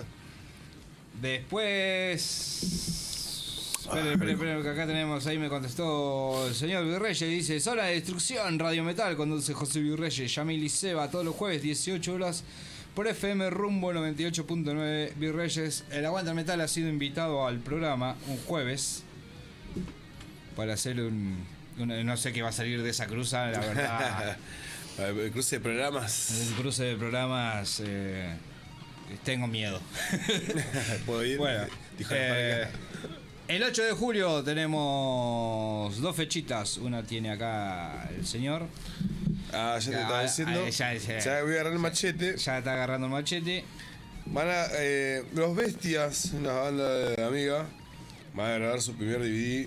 Después. Esperen, esperen, esperen, que acá tenemos, ahí me contestó el señor Virreyes, dice: Zona de Destrucción, Radio Metal, conduce José Virreyes, Yamil y Seba, todos los jueves, dieciocho horas, por F M Rumbo noventa y ocho punto nueve. Virreyes, el Aguanta Metal ha sido invitado al programa un jueves para hacer un, un no sé qué va a salir de esa cruza, la verdad. El cruce de programas. El cruce de programas, eh, tengo miedo. ¿Puedo ir? Bueno, Dijo eh, el ocho de julio tenemos dos fechitas. Una tiene acá el señor. Ah, ya te estaba diciendo. Ah, ya, ya, ya voy a agarrar el machete. Ya está agarrando el machete. Van a, eh, Los Bestias, una banda de amiga, van a grabar su primer D V D.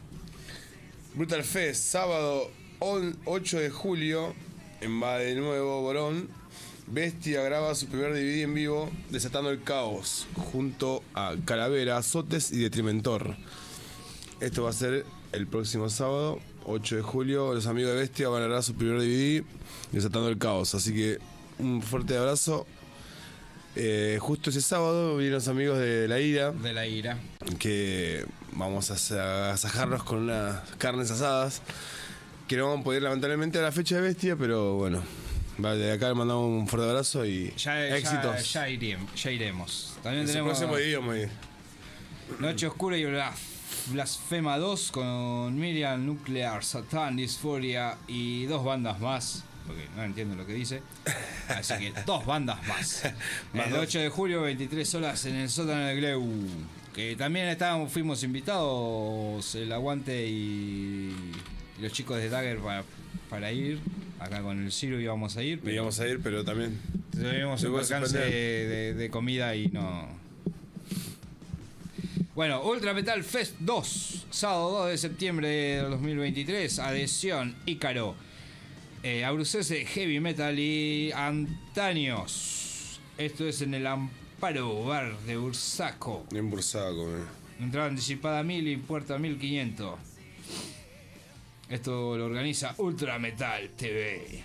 Brutal Fest, sábado ocho de julio, en Va de Nuevo, Borón. Bestia graba su primer D V D en vivo, Desatando el Caos, junto a Calavera, Azotes y Detrimentor. Esto va a ser el próximo sábado, ocho de julio. Los amigos de Bestia van a grabar su primer D V D, Desatando el Caos. Así que un fuerte abrazo. Eh, justo ese sábado vienen los amigos de La Ira. De La Ira. Que vamos a asajarnos con unas carnes asadas. Que no vamos a poder lamentablemente a la fecha de Bestia, pero bueno. Vale, de acá le mandamos un fuerte abrazo y ya, éxitos. Ya, ya, iremos, ya iremos. También Ese tenemos próximo idioma ahí. Noche Oscura y Blasfema dos con Miriam, Nuclear, Satan, Dysphoria y dos bandas más, porque no entiendo lo que dice. Así que dos bandas más. El ocho de julio, veintitrés horas en el sótano del Gleu. Que también estábamos, fuimos invitados, el Aguante y, y los chicos de Dagger para, para ir. Acá con el Ciro íbamos a ir. Pero íbamos a ir, pero también tuvimos un alcance de, de, de comida y no. Bueno, Ultra Metal Fest dos, sábado dos de septiembre de dos mil veintitrés. Adhesión, Ícaro, eh, Abrucese, Heavy Metal y Antaños. Esto es en el Amparo Bar de Bursaco. En Bursaco, eh. Entrada anticipada mil y puerta mil quinientos. Esto lo organiza Ultra Metal T V.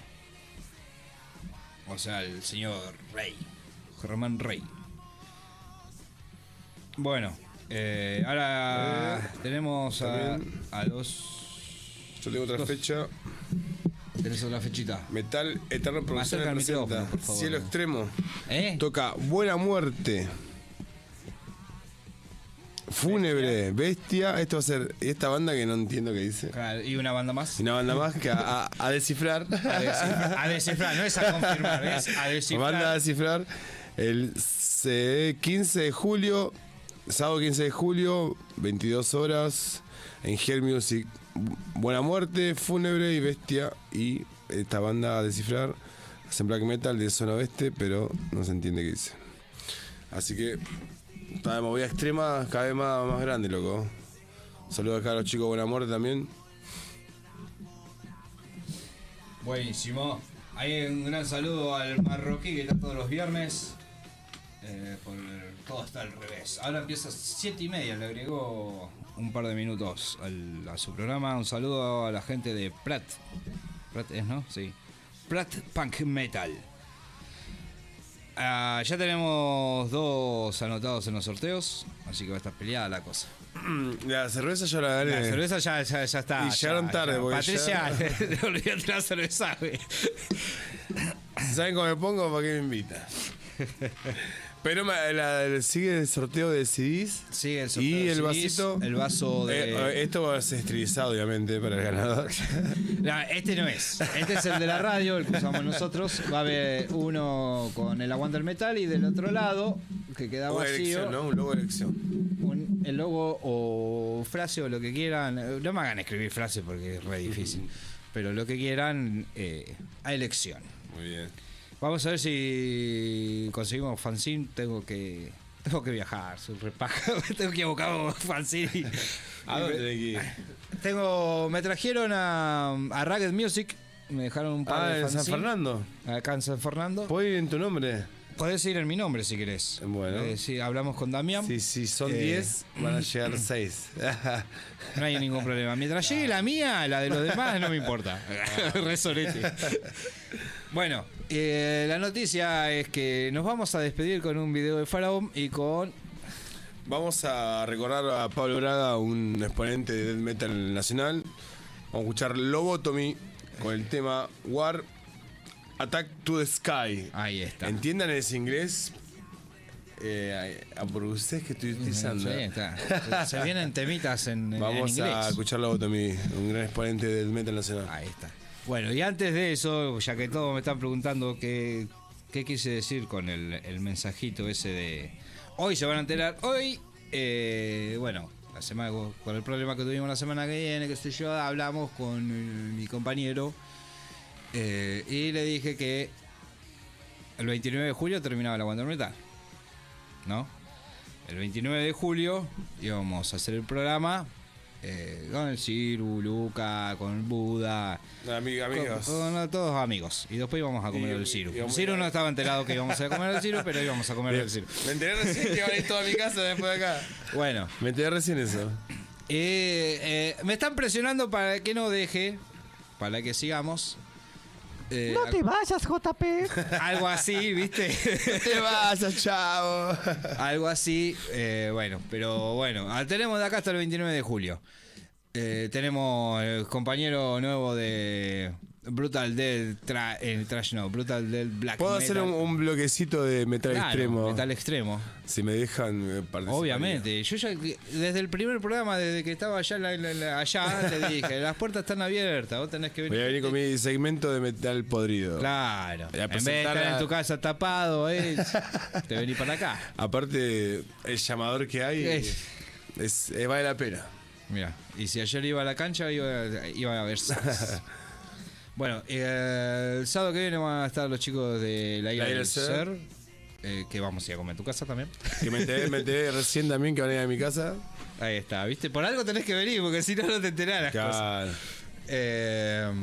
O sea, el señor Rey. Germán Rey. Bueno, eh, ahora eh, tenemos a, a los... Yo tengo otra dos. fecha. Tenés otra fechita. Metal Eterno Producciones presenta Cielo Extremo. ¿Eh? Toca Buena Muerte. Fúnebre, Bestia. Esto va a ser esta banda que no entiendo qué dice. Claro, y una banda más. Y una banda más que a, a, a descifrar. A descifrar. A descifrar, no es a confirmar, es a descifrar. Banda a descifrar. El quince de julio, sábado quince de julio, veintidós horas, en Hell Music. Buena Muerte, Fúnebre y Bestia. Y esta banda a descifrar. Hacen black metal de zona oeste, pero no se entiende qué dice. Así que. Está de movida extrema, cada vez más, más grande, loco. Saludos acá a los chicos de Buena Muerte también. Buenísimo. Hay un gran saludo al marroquí que está todos los viernes. Eh, por el, todo está al revés. Ahora empieza a siete y media, le agregó un par de minutos al, a su programa. Un saludo a la gente de Prat. Prat es, ¿no? Sí. Prat Punk Metal. Ah, ya tenemos dos anotados en los sorteos, así que va a estar peleada la cosa. La cerveza ya la gané. La cerveza ya, ya, ya está. Y llegaron ya, tarde, ya. porque Patricia, ya- olvídate la cerveza, güey. ¿Saben cómo me pongo? ¿Para qué me invitan? Pero me- la- la- sigue el sorteo de C Ds. Sigue el sorteo Y de el C Ds, vasito. el vaso de- Eh, esto va a ser estilizado, obviamente, para el ganador. No, este no es. Este es el de la radio, el que usamos nosotros. Va a haber uno con el aguante del metal y del otro lado, que queda Una vacío. elección, ¿no? Un logo de elección. un- el logo o frase o lo que quieran. No me hagan escribir frase porque es re difícil. Pero lo que quieran, eh, a elección. Muy bien. Vamos a ver si conseguimos fanzine. Tengo que tengo que viajar, soy re paja. Tengo que abocar fanzine. ¿A dónde tenés que ir? Tengo, me trajeron a, a Ragged Music. Me dejaron un par Ah, de en San fanzine. Fernando. Acá en San Fernando. ¿Puedo ir en tu nombre? Podés ir en mi nombre si querés. Bueno. Eh, sí, hablamos con Damián. Sí, sí, son Eh, diez, van a llegar seis. No hay ningún problema. Mientras llegue la mía, la de los demás no me importa. Re sorete. Bueno, eh, la noticia es que nos vamos a despedir con un video de Faraón y con... Vamos a recordar a Pablo Braga, un exponente de death metal nacional. Vamos a escuchar Lobotomy con el tema War Attack to the Sky. Ahí está. ¿Entiendan ese inglés? Eh, a por ustedes que estoy utilizando. Sí, está. Se vienen temitas en, en Vamos inglés. a escuchar Lobotomy, un gran exponente del metal nacional. Ahí está. Bueno, y antes de eso, ya que todos me están preguntando qué, qué quise decir con el, el mensajito ese de... Hoy se van a enterar, hoy, eh, bueno, la semana con el problema que tuvimos la semana que viene, que sé yo, hablamos con eh, mi compañero eh, y le dije que el veintinueve de julio terminaba la Wonder Metal, ¿no? El veintinueve de julio íbamos a hacer el programa eh, con el Ciru, Luca, con el Buda, Amig- amigos. Con, con todos amigos. Y después íbamos a comer Y- el Ciru. y- El Ciru no estaba enterado que íbamos a comer el Ciru, pero íbamos a comer el Ciru. Me enteré recién que iban a ir toda mi casa después de acá. Bueno. Me enteré recién eso. Eh, eh, me están presionando para que no deje, para que sigamos. Eh, No te vayas, J P. Algo así, ¿viste? No te vayas, chavo. Algo así, eh, bueno, pero bueno, ah, tenemos de acá hasta el veintinueve de julio. Eh, tenemos el compañero nuevo de Brutal del tra el Trash, no, Brutal del Black ¿Puedo Metal. hacer un, un bloquecito de metal Claro, extremo? metal extremo. Si me dejan eh, participar. Obviamente, yo ya desde el primer programa, desde que estaba allá, la- la- la- allá le dije, las puertas están abiertas, vos tenés que venir. Voy a venir con mi segmento de metal podrido. Claro, Voy a en vez de presentar estar a- en tu casa tapado, eh, te venís para acá. Aparte, el llamador que hay Es- es, eh, vale la pena. Mira, y si ayer iba a la cancha, iba, iba a ver Sainz. Bueno, eh, el sábado que viene van a estar los chicos de la Isla La Isla del del Ser. Ser, eh, que vamos a ir a comer en tu casa también. Que me enteré, me enteré recién también que van a ir a mi casa. Ahí está, ¿viste? Por algo tenés que venir, porque si no, no te enterás las cosas. Claro. Eh,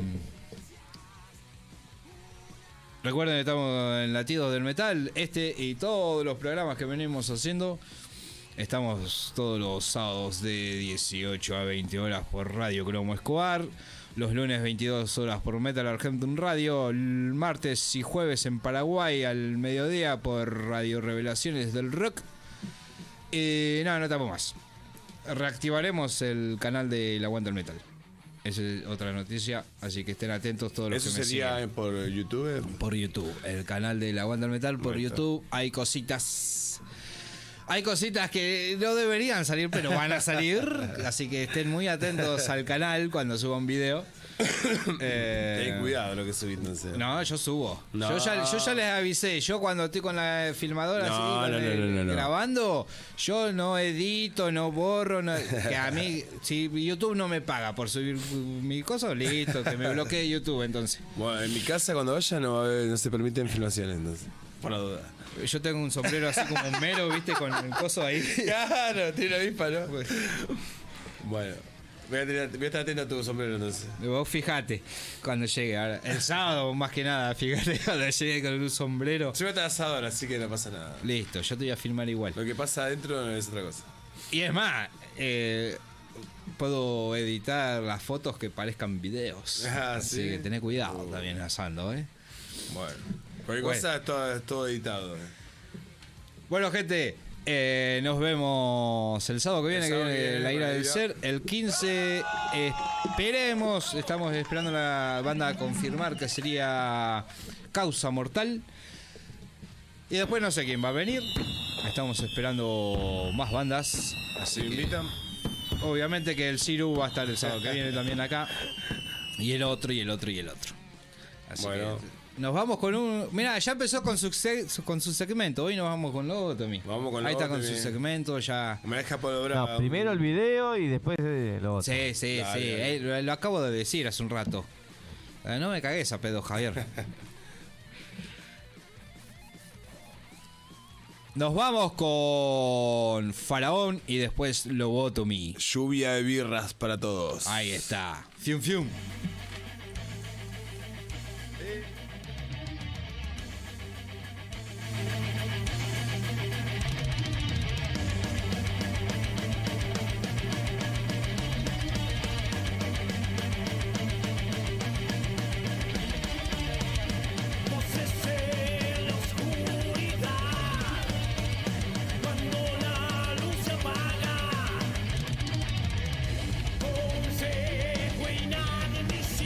recuerden que estamos en Latidos del Metal. Este y todos los programas que venimos haciendo. Estamos todos los sábados de dieciocho a veinte horas por Radio Cromo Escobar. Los lunes veintidós horas por Metal Argentum Radio. El martes y jueves en Paraguay al mediodía por Radio Revelaciones del Rock. Y no, no estamos más. Reactivaremos el canal de La Aguanta el Metal. Esa es otra noticia, así que estén atentos todos los ¿Eso que me sería siguen. por YouTube? Por YouTube, el canal de La Aguanta el Metal por Ahí está. YouTube. Hay cositas. Hay cositas que no deberían salir, pero van a salir. Así que estén muy atentos al canal cuando suba un video. Eh, Ten cuidado lo que subís, entonces. No, yo subo. No. Yo, ya, yo ya les avisé. Yo cuando estoy con la filmadora No, así, con no, el- no, no, no. grabando, yo no edito, no borro. No, que a mí, si YouTube no me paga por subir mi cosa, listo, que me bloquee YouTube entonces. Bueno, en mi casa cuando vaya no, va a haber- no se permiten filmaciones, entonces. Por la duda. Yo tengo un sombrero así como un mero, ¿viste? Con el coso ahí. Claro, tiene la avispa, ¿no? Bueno, voy a, tener- voy a estar atento a tu sombrero entonces. Vos fijate cuando llegue. Ahora, el sábado, más que nada, fíjate cuando llegue con un sombrero. Yo voy a estar asador, así que no pasa nada. Listo, yo te voy a filmar igual. Lo que pasa adentro es otra cosa. Y es más, eh, puedo editar las fotos que parezcan videos. Ah, Así ¿sí? que tené cuidado también asando, ¿eh? Bueno. Cualquier Bueno. cosa es todo, es todo editado. Bueno, gente, eh, nos vemos el sábado que viene, El que sábado viene que viene, la ira del Ira. ser. El quince, eh, esperemos, estamos esperando la banda a confirmar que sería Causa Mortal. Y después no sé quién va a venir. Estamos esperando más bandas. Así ¿Se que, invitan? obviamente que el Ciru va a estar el sábado que viene también acá. Y el otro, y el otro, y el otro. Así Bueno. que nos vamos con un... Mirá, ya empezó con su, se- con su segmento. Hoy nos vamos con Lobotomy. Vamos con Ahí está con Lobotomy. su segmento ya. Me deja por obrar. No, primero el video y después eh, lo otro. Sí, sí, Dale, sí. dale. Eh, lo, lo acabo de decir hace un rato. Eh, no me cagues a pedo, Javier. Nos vamos con Faraón y después Lobotomy. Lluvia de birras para todos. Ahí está. Fium, fium. Voces en la oscuridad, cuando la luz se apaga, consejo inadmisible.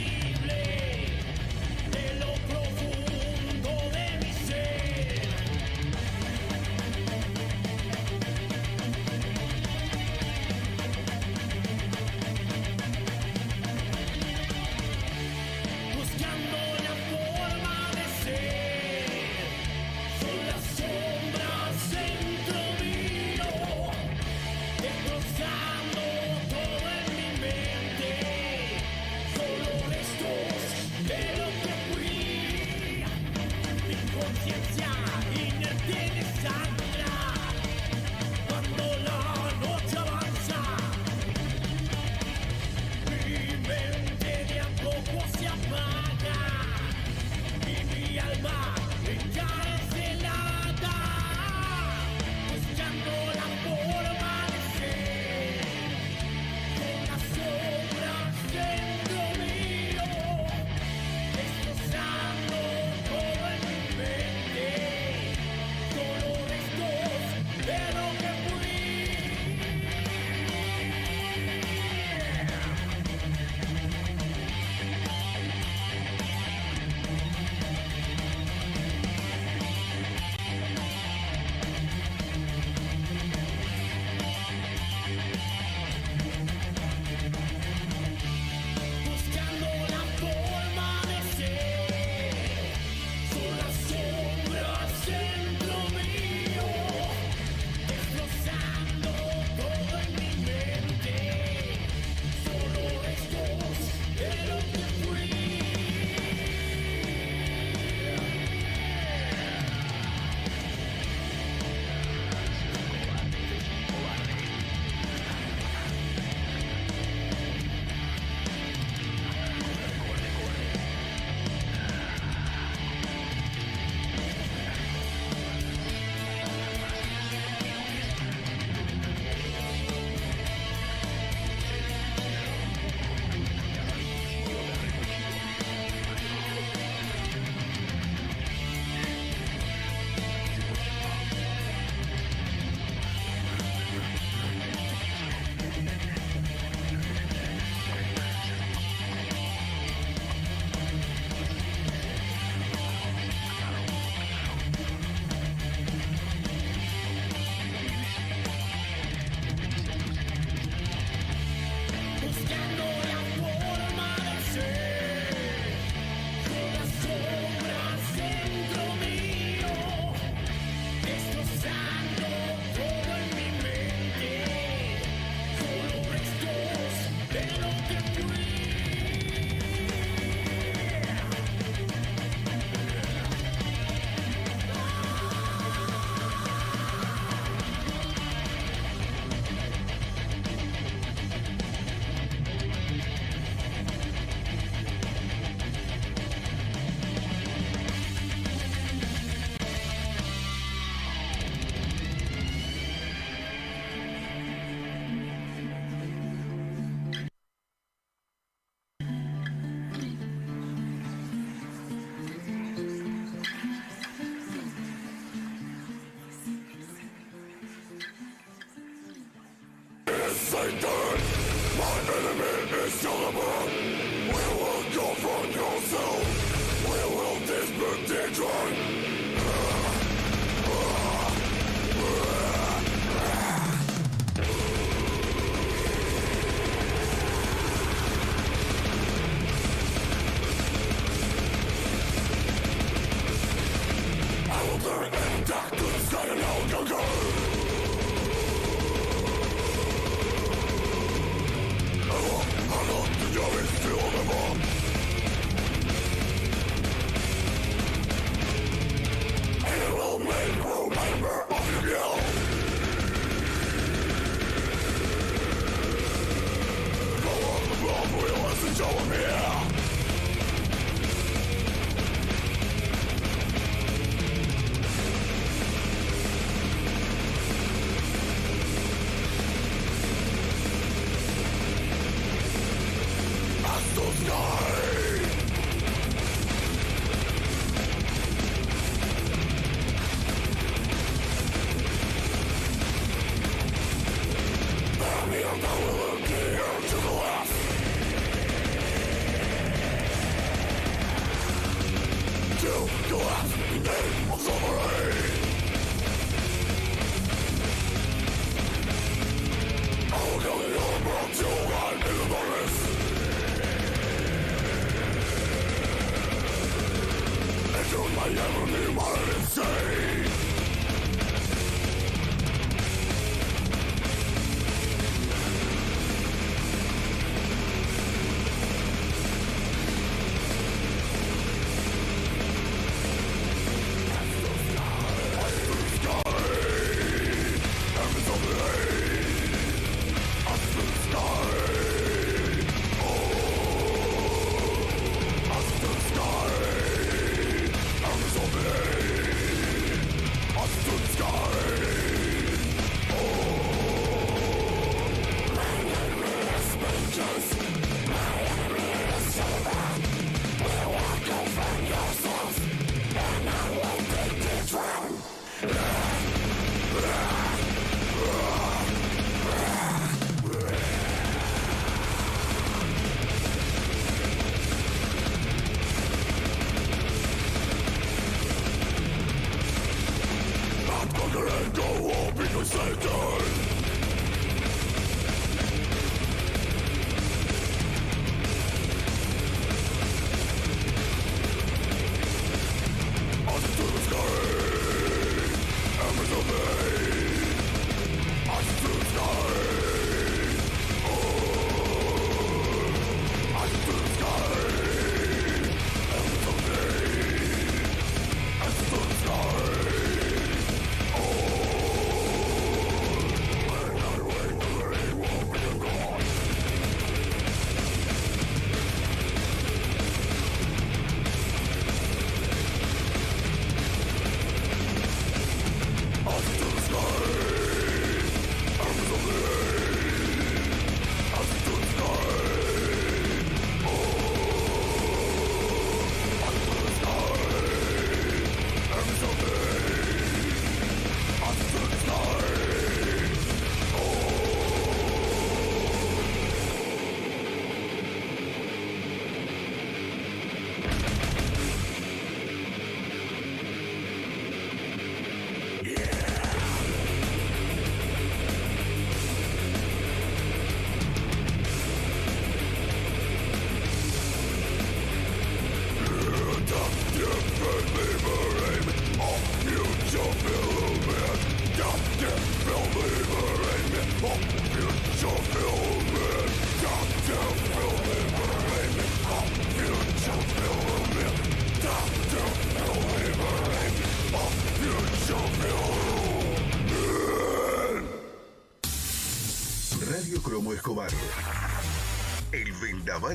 Radio Cromo Escobar. El vendaval